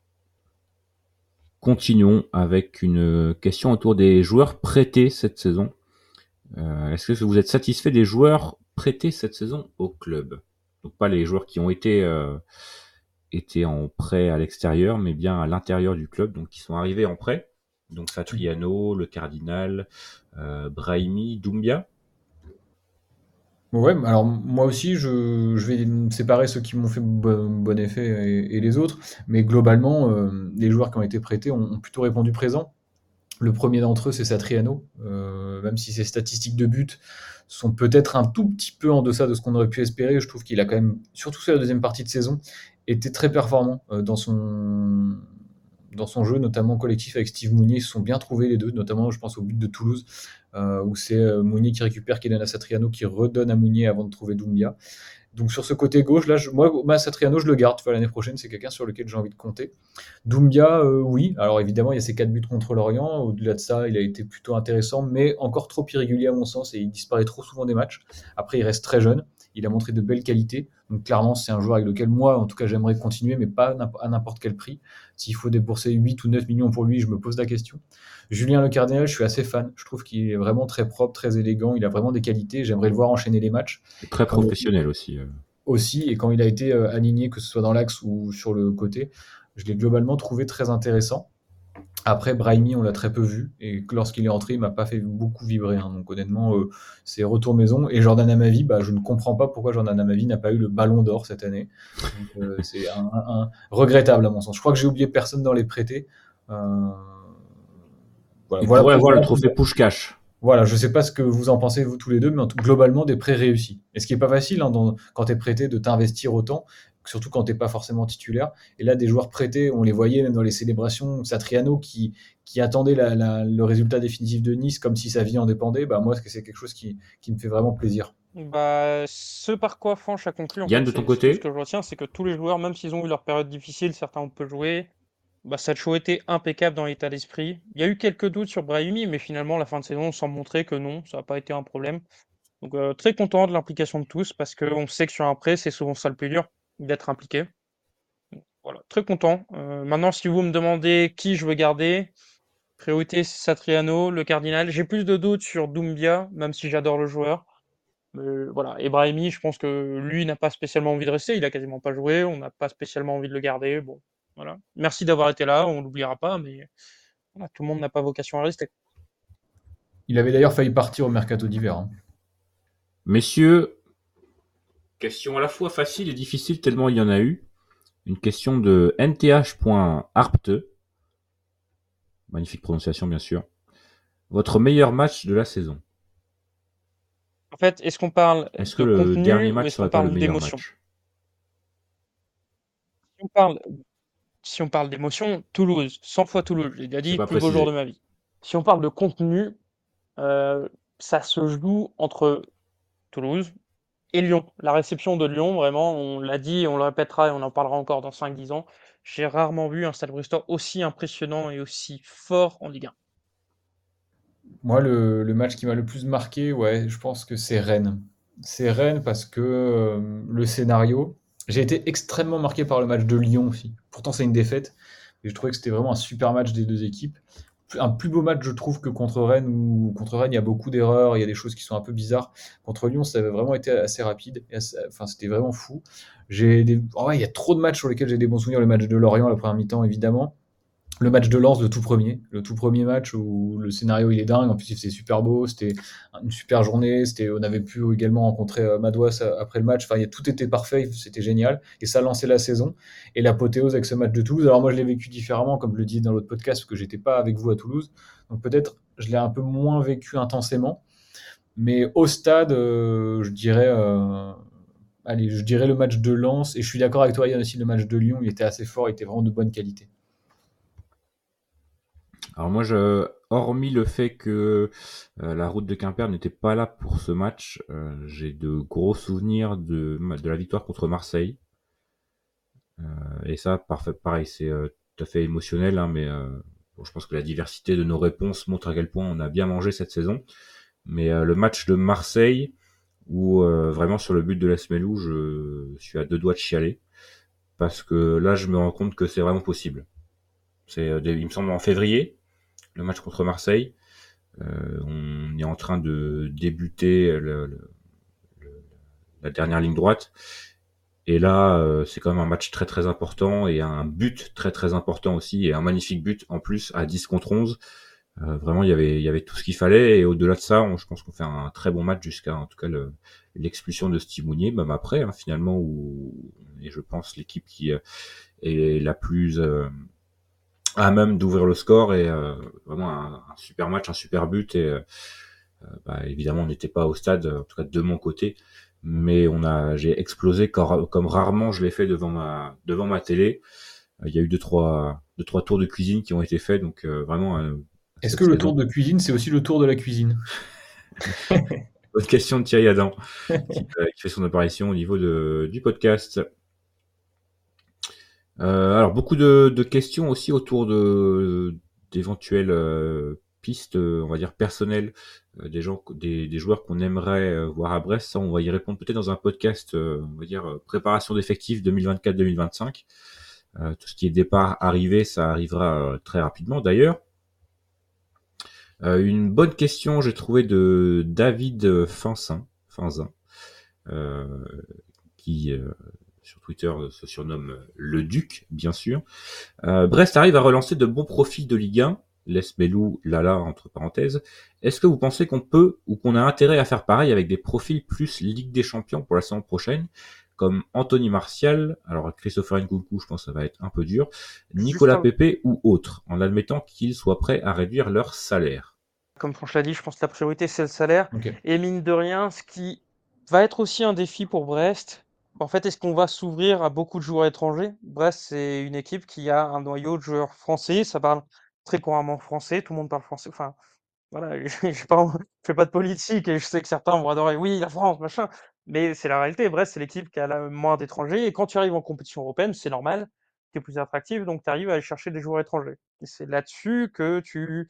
Continuons avec une question autour des joueurs prêtés cette saison. Euh, est-ce que vous êtes satisfait des joueurs prêtés cette saison au club? Donc pas les joueurs qui ont été euh, étaient en prêt à l'extérieur, mais bien à l'intérieur du club, donc ils sont arrivés en prêt. Donc Satriano, le Cardinal, euh, Brahimi, Doumbia.
Ouais, alors moi aussi, je, je vais me séparer ceux qui m'ont fait bon, bon effet et, et les autres, mais globalement, euh, les joueurs qui ont été prêtés ont, ont plutôt répondu présent. Le premier d'entre eux, c'est Satriano, euh, même si ses statistiques de but sont peut-être un tout petit peu en deçà de ce qu'on aurait pu espérer. Je trouve qu'il a quand même, surtout sur la deuxième partie de saison, été très performant euh, dans son dans son jeu, notamment collectif avec Steve Mounier. Ils se sont bien trouvés les deux, notamment je pense au but de Toulouse, euh, où c'est euh, Mounier qui récupère, qui donne à Satriano, qui redonne à Mounier avant de trouver Doumbia. Donc sur ce côté gauche, là, je, moi, moi, Satriano, je le garde. Tu vois, l'année prochaine, c'est quelqu'un sur lequel j'ai envie de compter. Doumbia, euh, oui. Alors évidemment, il y a ses quatre buts contre l'Orient. Au-delà de ça, il a été plutôt intéressant, mais encore trop irrégulier à mon sens, et il disparaît trop souvent des matchs. Après, il reste très jeune. Il a montré de belles qualités. Donc clairement, c'est un joueur avec lequel moi, en tout cas, j'aimerais continuer, mais pas à n'importe quel prix. S'il faut débourser huit ou neuf millions pour lui, je me pose la question. Julien Le Cardinal, je suis assez fan. Je trouve qu'il est vraiment très propre, très élégant. Il a vraiment des qualités. J'aimerais le voir enchaîner les matchs.
Et très
Quand
professionnel
il...
aussi. Euh.
Aussi, et quand il a été euh, aligné, que ce soit dans l'axe ou sur le côté, je l'ai globalement trouvé très intéressant. Après, Brahimi, on l'a très peu vu, et lorsqu'il est entré, il m'a pas fait beaucoup vibrer. Hein. Donc honnêtement, euh, c'est retour maison. Et Jordan Amavi, bah, je ne comprends pas pourquoi Jordan Amavi n'a pas eu le Ballon d'Or cette année. Donc, euh, c'est un, un, un regrettable à mon sens. Je crois que j'ai oublié personne dans les prêtés. Euh...
Voilà, il voilà, pourrait avoir voilà, le trophée Puskás.
Voilà, je ne sais pas ce que vous en pensez, vous tous les deux, mais en tout, globalement, des prêts réussis. Et ce qui n'est pas facile hein, dans, quand tu es prêté de t'investir autant, surtout quand tu n'es pas forcément titulaire. Et là, des joueurs prêtés, on les voyait même dans les célébrations, Satriano qui, qui attendait la, la, le résultat définitif de Nice comme si sa vie en dépendait, bah, moi, c'est quelque chose qui, qui me fait vraiment plaisir.
Bah, ce par quoi Fanch a conclu, en
Yann,
fait,
de ton côté,
ce que je retiens, c'est que tous les joueurs, même s'ils ont eu leur période difficile, certains ont peu joué, bah, ça a toujours été impeccable dans l'état d'esprit. Il y a eu quelques doutes sur Brahimi, mais finalement, la fin de saison semble montrer que non, ça n'a pas été un problème. Donc, euh, très content de l'implication de tous, parce qu'on sait que sur un prêt, c'est souvent ça le plus dur, d'être impliqué. Voilà, très content. Euh, maintenant, si vous me demandez qui je veux garder, priorité c'est Satriano, le Cardinal. J'ai plus de doutes sur Doumbia, même si j'adore le joueur. Mais voilà, et Brahimi, je pense que lui n'a pas spécialement envie de rester, il a quasiment pas joué, on n'a pas spécialement envie de le garder. Bon, voilà. Merci d'avoir été là, on l'oubliera pas, mais voilà, tout le monde n'a pas vocation à rester.
Il avait d'ailleurs failli partir au mercato d'hiver. Hein.
Messieurs, question à la fois facile et difficile tellement il y en a eu. Une question de n t h point arpte. Magnifique prononciation, bien sûr. Votre meilleur match de la saison?
En fait, est-ce qu'on parle
est-ce que
de
le
contenu
dernier
ou
match
est-ce qu'on
serait pas le
parle
meilleur
d'émotion?
match?
Si on parle, si on parle d'émotion, Toulouse, cent fois Toulouse, j'ai déjà
C'est
dit,
pas
plus beau jour de
précisé.
ma vie. Si on parle de contenu, euh, ça se joue entre Toulouse et Lyon. La réception de Lyon, vraiment, on l'a dit, on le répétera et on en parlera encore dans cinq dix ans. J'ai rarement vu un Stade Brestois aussi impressionnant et aussi fort en Ligue un.
Moi, le, le match qui m'a le plus marqué, ouais, je pense que c'est Rennes. C'est Rennes parce que euh, le scénario. J'ai été extrêmement marqué par le match de Lyon aussi. Pourtant, c'est une défaite. Et je trouvais que c'était vraiment un super match des deux équipes. Un plus beau match, je trouve, que contre Rennes, où contre Rennes, il y a beaucoup d'erreurs, il y a des choses qui sont un peu bizarres. Contre Lyon, ça avait vraiment été assez rapide. Et assez- enfin, c'était vraiment fou. J'ai des... oh ouais, il y a trop de matchs sur lesquels j'ai des bons souvenirs. Le match de Lorient, la première mi-temps, évidemment. Le match de Lens, le tout premier, le tout premier match où le scénario il est dingue, en plus il faisait super beau, c'était une super journée, c'était, on avait pu également rencontrer euh, Madouas après le match, enfin il y a- tout était parfait, c'était génial, et ça lançait la saison, et l'apothéose avec ce match de Toulouse, alors moi je l'ai vécu différemment, comme je le disais dans l'autre podcast, parce que j'étais pas avec vous à Toulouse, donc peut-être je l'ai un peu moins vécu intensément, mais au stade, euh, je dirais... euh, Allez, je dirais le match de Lens, et je suis d'accord avec toi Yann aussi, le match de Lyon, il était assez fort, il était vraiment de bonne qualité.
Alors moi, je, hormis le fait que euh, la route de Quimper n'était pas là pour ce match, euh, j'ai de gros souvenirs de, de la victoire contre Marseille. Euh, et ça, parfait, pareil, c'est euh, tout à fait émotionnel, hein, mais euh, bon, je pense que la diversité de nos réponses montre à quel point on a bien mangé cette saison. Mais euh, le match de Marseille, où euh, vraiment sur le but de l'Asmelou, je suis à deux doigts de chialer, parce que là, je me rends compte que c'est vraiment possible. C'est, euh, il me semble, en février, le match contre Marseille. Euh, on est en train de débuter le, le, le, la dernière ligne droite. Et là, euh, c'est quand même un match très très important et un but très très important aussi et un magnifique but en plus à dix contre onze. Euh, vraiment, il y avait il y avait tout ce qu'il fallait et au-delà de ça, on, je pense qu'on fait un très bon match jusqu'à en tout cas le, l'expulsion de Steve Mounier, même après hein, finalement où et je pense l'équipe qui euh, est la plus euh, à même d'ouvrir le score et euh, vraiment un, un super match, un super but et euh, bah, évidemment on n'était pas au stade, en tout cas de mon côté, mais on a j'ai explosé comme, comme rarement je l'ai fait devant ma devant ma télé. Il y a eu deux trois deux trois tours de cuisine qui ont été faits, donc euh, vraiment euh,
Est-ce
cette
que le
saison.
tour de cuisine, c'est aussi le tour de la cuisine?
Bonne question de Thierry Adam qui, euh, qui fait son apparition au niveau de, du podcast. Euh, alors beaucoup de, de questions aussi autour de d'éventuelles euh, pistes, euh, on va dire personnelles, euh, des gens, des, des joueurs qu'on aimerait euh, voir à Brest. Ça, on va y répondre peut-être dans un podcast, euh, on va dire euh, préparation d'effectifs deux mille vingt-quatre deux mille vingt-cinq. Euh, tout ce qui est départ, arrivée, ça arrivera euh, très rapidement d'ailleurs. Euh, une bonne question, j'ai trouvé de David Finzin, Finzin euh, qui euh, sur Twitter se surnomme le Duc, bien sûr. Euh, Brest arrive à relancer de bons profils de Ligue un, Les Melou, Lala, entre parenthèses. Est-ce que vous pensez qu'on peut ou qu'on a intérêt à faire pareil avec des profils plus Ligue des Champions pour la saison prochaine, comme Anthony Martial, alors Christopher Nkunku, je pense que ça va être un peu dur, Nicolas
Juste un-
Pepe ou autres, en admettant qu'ils soient prêts à réduire leur salaire?
Comme Franck l'a dit, je pense que la priorité, c'est le salaire.
Ok.
Et mine de rien, ce qui va être aussi un défi pour Brest, en fait, est-ce qu'on va s'ouvrir à beaucoup de joueurs étrangers? Brest, c'est une équipe qui a un noyau de joueurs français, ça parle très couramment français, tout le monde parle français. Enfin, voilà, je je pas je fais pas de politique et je sais que certains vont adorer: «Oui, la France, machin», mais c'est la réalité. Brest, c'est l'équipe qui a la moins d'étrangers et quand tu arrives en compétition européenne, c'est normal, tu es plus attractif, donc tu arrives à aller chercher des joueurs étrangers et c'est là-dessus que tu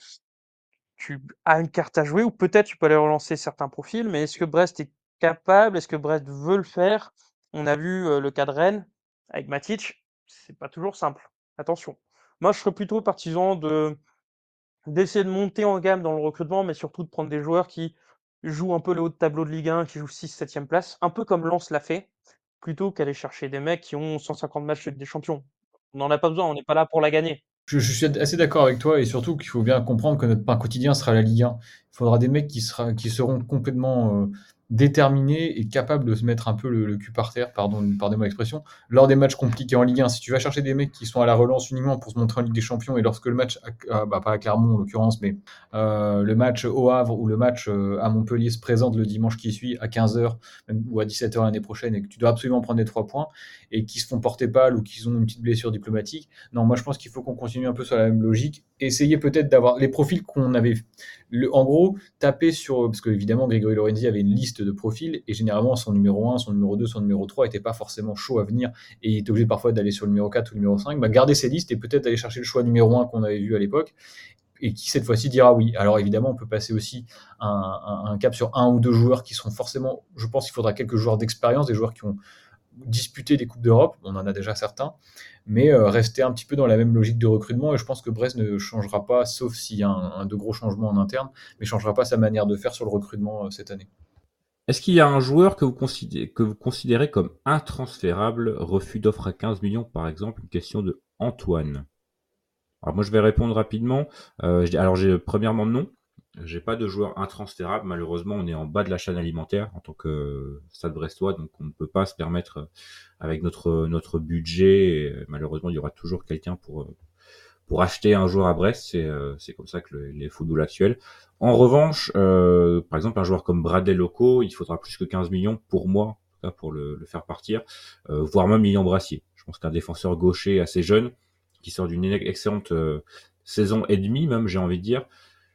tu as une carte à jouer ou peut-être tu peux aller relancer certains profils, mais est-ce que Brest est capable? Est-ce que Brest veut le faire? On a vu, heu, le cas de Rennes avec Matic, c'est pas toujours simple. Attention. Moi, je serais plutôt partisan de d'essayer de monter en gamme dans le recrutement, mais surtout de prendre des joueurs qui jouent un peu le haut de tableau de Ligue un, qui jouent six septième place, un peu comme Lens l'a fait, plutôt qu'aller chercher des mecs qui ont cent cinquante matchs de Ligue des Champions. On n'en a pas besoin, on n'est pas là pour la gagner.
Je, je suis assez d'accord avec toi et surtout qu'il faut bien comprendre que notre pain quotidien sera la Ligue un. Il faudra des mecs qui, sera, qui seront complètement euh, déterminés et capables de se mettre un peu le, le cul par terre, pardon, pardonnez-moi l'expression, lors des matchs compliqués en Ligue un. Si tu vas chercher des mecs qui sont à la relance uniquement pour se montrer en Ligue des Champions et lorsque le match, à, à, bah, pas à Clermont en l'occurrence, mais euh, le match au Havre ou le match euh, à Montpellier se présente le dimanche qui suit à quinze heures ou à dix-sept heures l'année prochaine et que tu dois absolument prendre des trois points et qui se font porter pâle ou qui ont une petite blessure diplomatique, non, moi je pense qu'il faut qu'on continue un peu sur la même logique. Essayer peut-être d'avoir les profils qu'on avait. Le, en gros, taper sur. Parce que évidemment, Grégory Lorenzi avait une liste de profils et généralement son numéro un, son numéro deux, son numéro trois n'était pas forcément chaud à venir et il était obligé parfois d'aller sur le numéro quatre ou le numéro cinq. Bah, garder ces listes et peut-être aller chercher le choix numéro un qu'on avait vu à l'époque et qui cette fois-ci dira oui. Alors évidemment, on peut passer aussi un, un, un cap sur un ou deux joueurs qui seront forcément. Je pense qu'il faudra quelques joueurs d'expérience, des joueurs qui ont disputer des Coupes d'Europe, on en a déjà certains, mais euh, rester un petit peu dans la même logique de recrutement. Et je pense que Brest ne changera pas, sauf s'il y a un, un de gros changements en interne, mais changera pas sa manière de faire sur le recrutement euh, cette année.
Est-ce qu'il y a un joueur que vous considérez, que vous considérez comme intransférable, refus d'offre à quinze millions par exemple, une question de Antoine? Alors moi je vais répondre rapidement. Euh, alors j'ai premièrement non. J'ai pas de joueur intransférable. Malheureusement, on est en bas de la chaîne alimentaire en tant que Stade Brestois, donc on ne peut pas se permettre avec notre notre budget. Et malheureusement, il y aura toujours quelqu'un pour pour acheter un joueur à Brest. C'est c'est comme ça que le, les footballs actuels. En revanche, euh, par exemple, un joueur comme Bradley Loco, il faudra plus que quinze millions pour moi, pour le, le faire partir, euh, voire même Lilian Brassier. Je pense qu'un défenseur gaucher assez jeune qui sort d'une excellente euh, saison et demie, même j'ai envie de dire.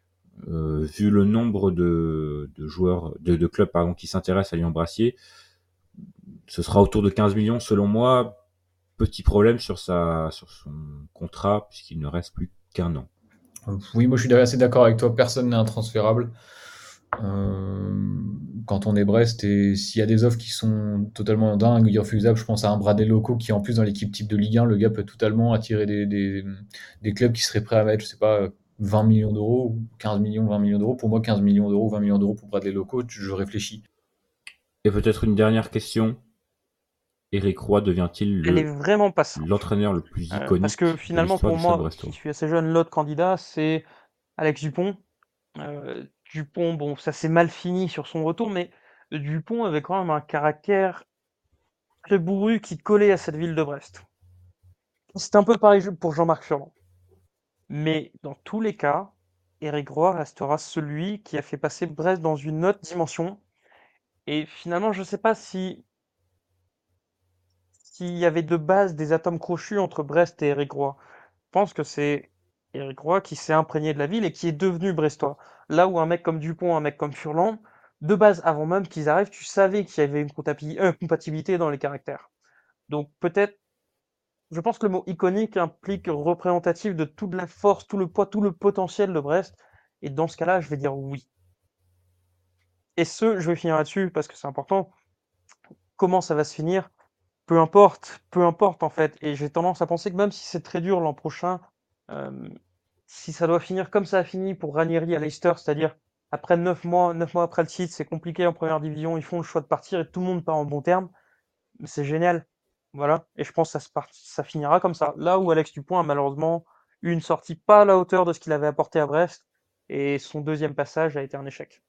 Euh, vu le nombre de, de joueurs, de, de clubs pardon, qui s'intéressent à Lyon Brassier, ce sera autour de quinze millions selon moi. Petit problème sur sa, sur son contrat puisqu'il ne reste plus qu'un an.
Oui, moi je suis assez d'accord avec toi, personne n'est intransférable. Euh, quand on est Brest et s'il y a des offres qui sont totalement dingues, irrefusables, je pense à un Bradley Loco qui en plus dans l'équipe type de Ligue un, le gars peut totalement attirer des, des, des clubs qui seraient prêts à mettre, je sais pas, vingt millions d'euros, quinze millions, vingt millions d'euros. Pour moi, quinze millions d'euros, vingt millions d'euros pour Bradley Loco, je réfléchis.
Et peut-être une dernière question. Éric Roy devient-il
Elle est
le,
vraiment pas simple.
l'entraîneur le plus
Euh, parce
iconique
que
de
finalement,
l'histoire
pour
du Stade
moi, qui
Brestois?
suis assez jeune, l'autre candidat, c'est Alex Dupont. Euh, Dupont, bon, ça s'est mal fini sur son retour, mais Dupont avait quand même un caractère très bourru qui collait à cette ville de Brest. C'est un peu pareil pour Jean-Marc Furlan. Mais dans tous les cas, Éric Roy restera celui qui a fait passer Brest dans une autre dimension. Et finalement, je ne sais pas si s'il y avait de base des atomes crochus entre Brest et Éric Roy. Je pense que c'est Éric Roy qui s'est imprégné de la ville et qui est devenu brestois. Là où un mec comme Dupont, un mec comme Furlan, de base, avant même qu'ils arrivent, tu savais qu'il y avait une compatibi- euh, compatibilité dans les caractères. Donc peut-être, je pense que le mot iconique implique représentatif de toute la force, tout le poids, tout le potentiel de Brest. Et dans ce cas-là, je vais dire oui. Et ce, je vais finir là-dessus parce que c'est important. Comment ça va se finir? Peu importe, peu importe en fait. Et j'ai tendance à penser que même si c'est très dur l'an prochain, euh, si ça doit finir comme ça a fini pour Ranieri à Leicester, c'est-à-dire après neuf mois, neuf mois après le titre, c'est compliqué en première division, ils font le choix de partir et tout le monde part en bon terme, c'est génial. Voilà. Et je pense que ça, se part- ça finira comme ça. Là où Alex Dupont a malheureusement eu une sortie pas à la hauteur de ce qu'il avait apporté à Brest, et son deuxième passage a été un échec.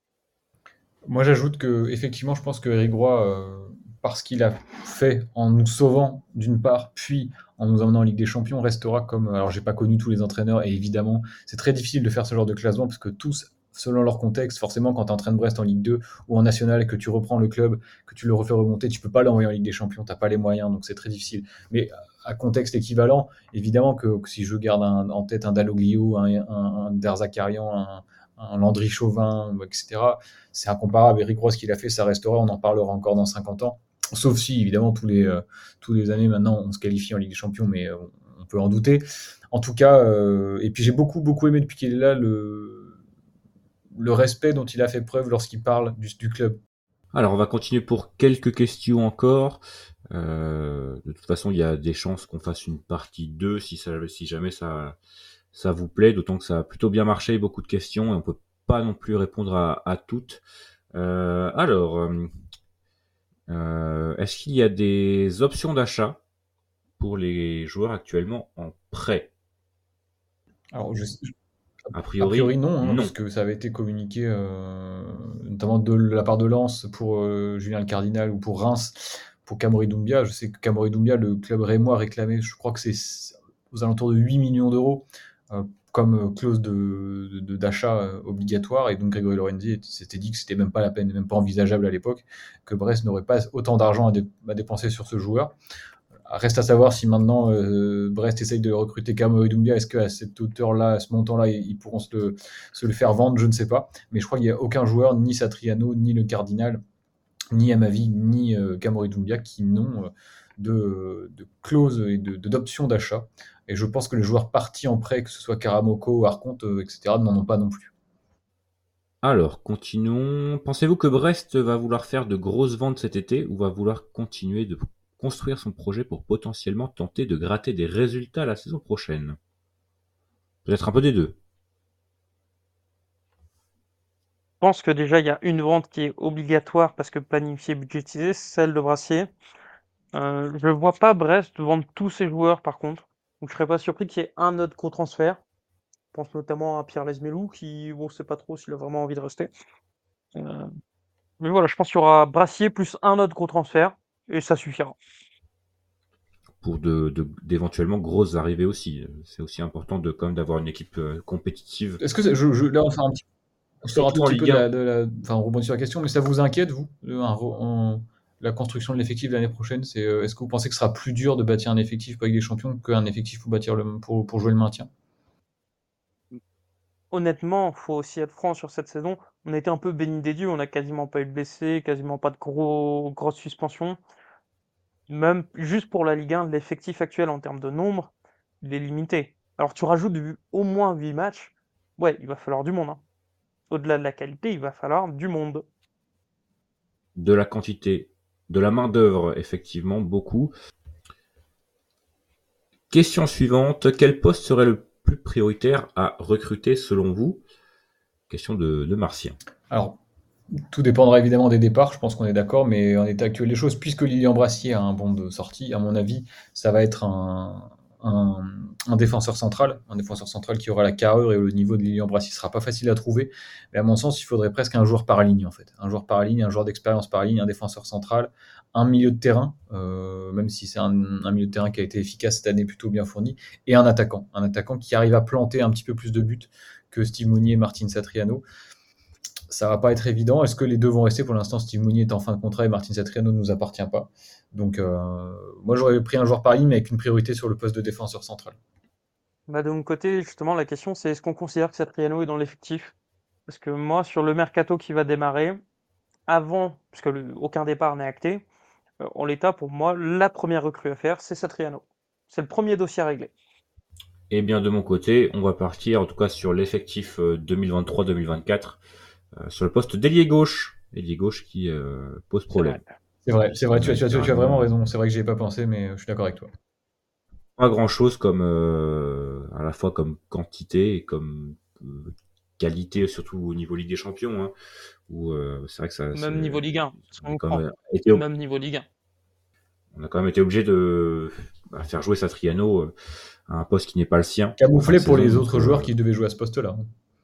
Moi, j'ajoute que effectivement, je pense que Eric Roy, euh, parce qu'il a fait en nous sauvant d'une part, puis en nous emmenant en Ligue des Champions, restera comme. Alors, j'ai pas connu tous les entraîneurs, et évidemment, c'est très difficile de faire ce genre de classement parce que tous, selon leur contexte, forcément, quand tu entraînes Brest en Ligue deux ou en National et que tu reprends le club, que tu le refais remonter, tu peux pas l'envoyer en Ligue des Champions, t'as pas les moyens, donc c'est très difficile. Mais à contexte équivalent, évidemment que, que si je garde un- en tête un Dalloglio, un, un, un Derzakarian, un, un Landry Chauvin, et cetera, c'est incomparable. Eric Roy, ce qu'il a fait, ça restera, on en parlera encore dans cinquante ans. Sauf si, évidemment, tous les, euh, tous les années maintenant, on se qualifie en Ligue des Champions, mais euh, on peut en douter. En tout cas, euh, et puis j'ai beaucoup, beaucoup aimé depuis qu'il est là le, le respect dont il a fait preuve lorsqu'il parle du, du club.
Alors, on va continuer pour quelques questions encore. Euh, de toute façon, il y a des chances qu'on fasse une partie deux si, ça, si jamais ça, ça vous plaît, d'autant que ça a plutôt bien marché, beaucoup de questions, et on peut pas non plus répondre à, à toutes. Euh, alors, euh, euh, est-ce qu'il y a des options d'achat pour les joueurs actuellement en prêt?
Alors, je,
A
a
priori,
priori, non, hein,
non.
parce que ça avait été communiqué, euh, notamment de la part de Lens pour euh, Julien Le Cardinal ou pour Reims pour Camori Doumbia. Je sais que Camori Doumbia, le club rémois réclamé, je crois que c'est aux alentours de huit millions d'euros euh, comme clause de, de- d'achat euh, obligatoire. Et donc Grégory Lorenzi s'était dit que c'était même pas la peine, même pas envisageable à l'époque, que Brest n'aurait pas autant d'argent à, dé- à dépenser sur ce joueur. Reste à savoir si maintenant euh, Brest essaye de recruter Kamau Doumbia, est-ce qu'à cette hauteur-là, à ce montant-là, ils, ils pourront se le, se le faire vendre, je ne sais pas. Mais je crois qu'il n'y a aucun joueur, ni Satriano, ni le Cardinal, ni Amavi, ni euh, Kamori Doumbia, qui n'ont euh, de, de clauses et de, de, d'options d'achat. Et je pense que les joueurs partis en prêt, que ce soit Karamoko, Arconte, euh, et cetera, n'en ont pas non plus.
Alors, continuons. Pensez-vous que Brest va vouloir faire de grosses ventes cet été ou va vouloir continuer de construire son projet pour potentiellement tenter de gratter des résultats la saison prochaine? Peut-être un peu des deux.
Je pense que déjà, il y a une vente qui est obligatoire parce que planifiée, budgétisée, c'est celle de Brassier. Euh, je ne vois pas Brest vendre tous ses joueurs par contre. Donc je serais pas surpris qu'il y ait un autre gros transfert. Je pense notamment à Pierre Lesmelou qui, bon, sait pas trop s'il a vraiment envie de rester. Euh, mais voilà, je pense qu'il y aura Brassier plus un autre gros transfert et ça suffira.
Pour de, de- d'éventuellement grosses arrivées aussi. C'est aussi important de quand même d'avoir une équipe euh, compétitive.
Est-ce que je, je, là, on sort un petit, on sort un tout
Surtout en
petit peu
Ligue
de
un.
la, de la, enfin, on rebondit sur la question, mais ça vous inquiète, vous, le- un re- en- la construction de l'effectif de l'année prochaine? C'est, euh, est-ce que vous pensez que ce sera plus dur de bâtir un effectif pour Ligue des Champions qu'un effectif pour bâtir le, pour, pour jouer le maintien?
Honnêtement, faut aussi être franc sur cette saison. On a été un peu béni des dieux, on a quasiment pas eu de blessés, quasiment pas de gros grosses suspensions. Même juste pour la Ligue un, l'effectif actuel en termes de nombre, il est limité. Alors tu rajoutes du- au moins huit matchs, ouais, il va falloir du monde, hein. Au-delà de la qualité, il va falloir du monde.
De la quantité, de la main-d'œuvre, effectivement, beaucoup. Question suivante. Quel poste serait le plus prioritaire à recruter selon vous? Question de, de Martien.
Alors, Tout dépendra évidemment des départs, je pense qu'on est d'accord, mais en état actuel des choses, puisque Lilian Brassier a un bon de sortie, à mon avis, ça va être un, un, un défenseur central, un défenseur central qui aura la carrure et le niveau de Lilian Brassier sera pas facile à trouver. Mais à mon sens, il faudrait presque un joueur par ligne en fait, un joueur par ligne, un joueur d'expérience par ligne, un défenseur central, un milieu de terrain, euh, même si c'est un, un milieu de terrain qui a été efficace cette année, plutôt bien fourni, et un attaquant, un attaquant qui arrive à planter un petit peu plus de buts que Steve Mounier et Martin Satriano. Ça va pas être évident. Est-ce que les deux vont rester? Pour l'instant, Steve Mounier est en fin de contrat et Martin Satriano ne nous appartient pas. Donc, euh, moi, j'aurais pris un joueur par ligne, mais avec une priorité sur le poste de défenseur central.
Bah, de mon côté, justement, la question, c'est est-ce qu'on considère que Satriano est dans l'effectif? Parce que moi, sur le mercato qui va démarrer, avant, puisque le- aucun départ n'est acté, euh, en l'état, pour moi, la première recrue à faire, c'est Satriano. C'est le premier dossier à régler.
Eh bien, de mon côté, on va partir, en tout cas, sur l'effectif euh, deux mille vingt-trois deux mille vingt-quatre, euh, sur le poste d'ailier gauche. Ailier gauche qui euh, pose
C'est
problème.
vrai.
C'est vrai, c'est vrai, tu as, tu as- tu as vraiment raison. C'est vrai que j'y ai pas pensé, mais je suis d'accord avec toi.
Pas grand chose comme euh, à la fois comme quantité et comme euh, qualité, surtout au niveau Ligue des Champions, hein, où euh, c'est vrai que ça,
Même
c'est-
niveau Ligue un, parce
on
qu'on
a quand
prend.
même été,
Même niveau Ligue un.
on a quand même été obligé de bah, faire jouer Satriano euh, à un poste qui n'est pas le sien.
Camouflé
Fin de
pour
saison,
les
donc,
autres
euh,
joueurs qui devaient jouer à ce poste-là.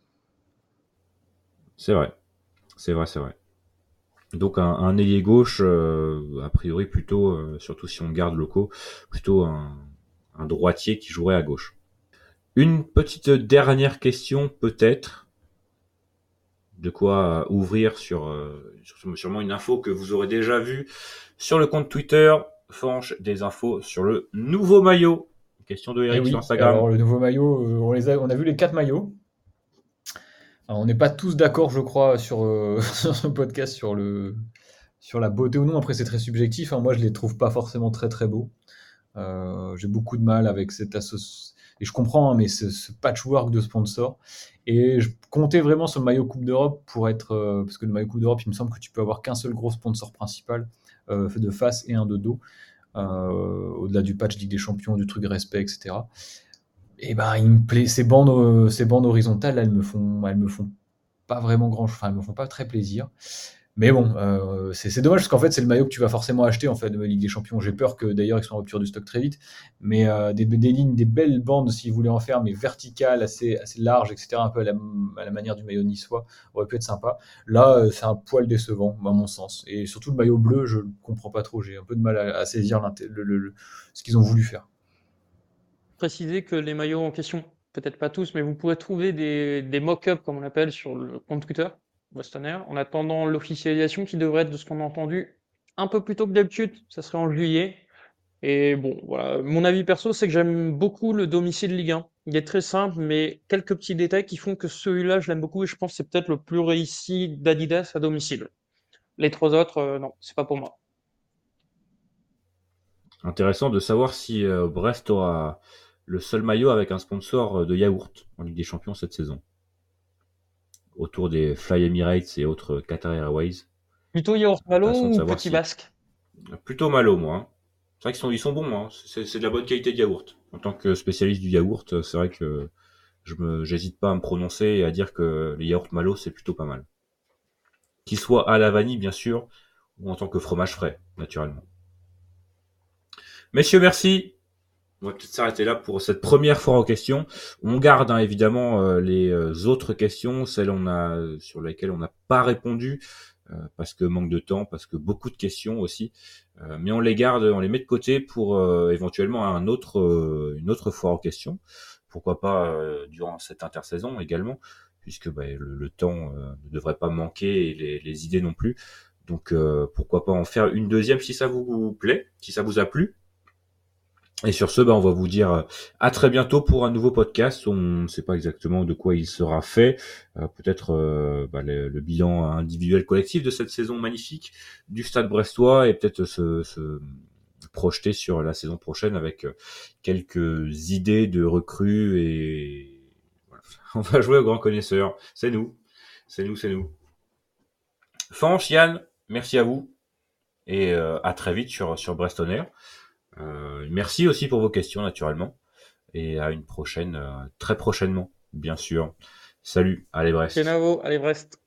C'est vrai, c'est vrai, c'est vrai. Donc un, un ailier gauche, euh, a priori plutôt, euh, surtout si on garde locaux, plutôt un, un droitier qui jouerait à gauche. Une petite dernière question peut-être, de quoi ouvrir sur, euh, sur sûrement une info que vous aurez déjà vue sur le compte Twitter, Fanche, des infos sur le nouveau maillot. Question de
Et
Eric
oui,
sur Instagram.
alors le nouveau maillot, euh, on, les a, on a vu les quatre maillots. Alors, on n'est pas tous d'accord, je crois, sur, euh, sur ce podcast, sur, le, sur la beauté ou non. Après, c'est très subjectif, hein. Moi, je les trouve pas forcément très très beaux. Euh, j'ai beaucoup de mal avec cette association. Et je comprends, hein, mais ce, ce patchwork de sponsors. Et je comptais vraiment sur le maillot Coupe d'Europe pour être. Euh, parce que le maillot Coupe d'Europe, il me semble que tu peux avoir qu'un seul gros sponsor principal, euh, de face et un de dos, euh, au-delà du patch Ligue des Champions, du truc respect, et cetera. Et ben, il me plaît. Ces bandes, euh, ces bandes horizontales, là, elles me font, elles me font pas vraiment grand, enfin, elles me font pas très plaisir. Mais bon, euh, c'est, c'est dommage parce qu'en fait, c'est le maillot que tu vas forcément acheter en fait de Ligue des Champions. J'ai peur que d'ailleurs ils soient en rupture du stock très vite. Mais euh, des, des lignes, des belles bandes, s'ils voulaient en faire, mais verticales, assez, assez larges, et cetera, un peu à la, à la manière du maillot niçois, aurait pu être sympa. Là, euh, c'est un poil décevant, à mon sens. Et surtout le maillot bleu, je ne comprends pas trop. J'ai un peu de mal à, à saisir le, le, le, ce qu'ils ont voulu faire.
Préciser que les maillots en question, peut-être pas tous, mais vous pourrez trouver des, des mock-ups, comme on appelle, sur le compte Twitter, Boston Air, en attendant l'officialisation qui devrait être, de ce qu'on a entendu, un peu plus tôt que d'habitude, ça serait en juillet. Et bon, voilà, mon avis perso, c'est que j'aime beaucoup le domicile Ligue un. Il est très simple, mais quelques petits détails qui font que celui-là, je l'aime beaucoup et je pense que c'est peut-être le plus réussi d'Adidas à domicile. Les trois autres, euh, non, c'est pas pour moi.
Intéressant de savoir si euh, Brest aura le seul maillot avec un sponsor de yaourt en Ligue des Champions cette saison. Autour des Fly Emirates et autres Qatar Airways.
Plutôt Yaourt Malo
Intéressant de
ou
savoir
Petit
si...
Basque?
Plutôt Malo, moi. Hein. C'est vrai qu'ils sont, ils sont bons, hein. c'est, c'est de la bonne qualité de yaourt. En tant que spécialiste du yaourt, c'est vrai que je me, j'hésite pas à me prononcer et à dire que les yaourts Malo, c'est plutôt pas mal. Qu'ils soient à la vanille, bien sûr, ou en tant que fromage frais, naturellement. Messieurs, merci. On va peut-être s'arrêter là pour cette première fois aux questions. On garde hein, évidemment euh, les euh, autres questions, celles on a, sur lesquelles on n'a pas répondu, euh, parce que manque de temps, parce que beaucoup de questions aussi. Euh, mais on les garde, on les met de côté pour euh, éventuellement un autre, euh, une autre fois aux questions. Pourquoi pas euh, durant cette intersaison également, puisque bah, le, le temps euh, ne devrait pas manquer et les, les idées non plus. Donc euh, pourquoi pas en faire une deuxième si ça vous plaît, si ça vous a plu. Et sur ce, bah, on va vous dire à très bientôt pour un nouveau podcast. On ne sait pas exactement de quoi il sera fait. Euh, peut-être euh, bah, le, le bilan individuel collectif de cette saison magnifique du Stade Brestois et peut-être se, se projeter sur la saison prochaine avec quelques idées de recrues. Et voilà. On va jouer au grand connaisseur. C'est nous. C'est nous, c'est nous. Fanch, Yann, merci à vous. Et euh, à très vite sur, sur Brest On Air. Euh, merci aussi pour vos questions naturellement et à une prochaine, euh, très prochainement bien sûr. Salut, allez Brest.
Kenavo, allez Brest.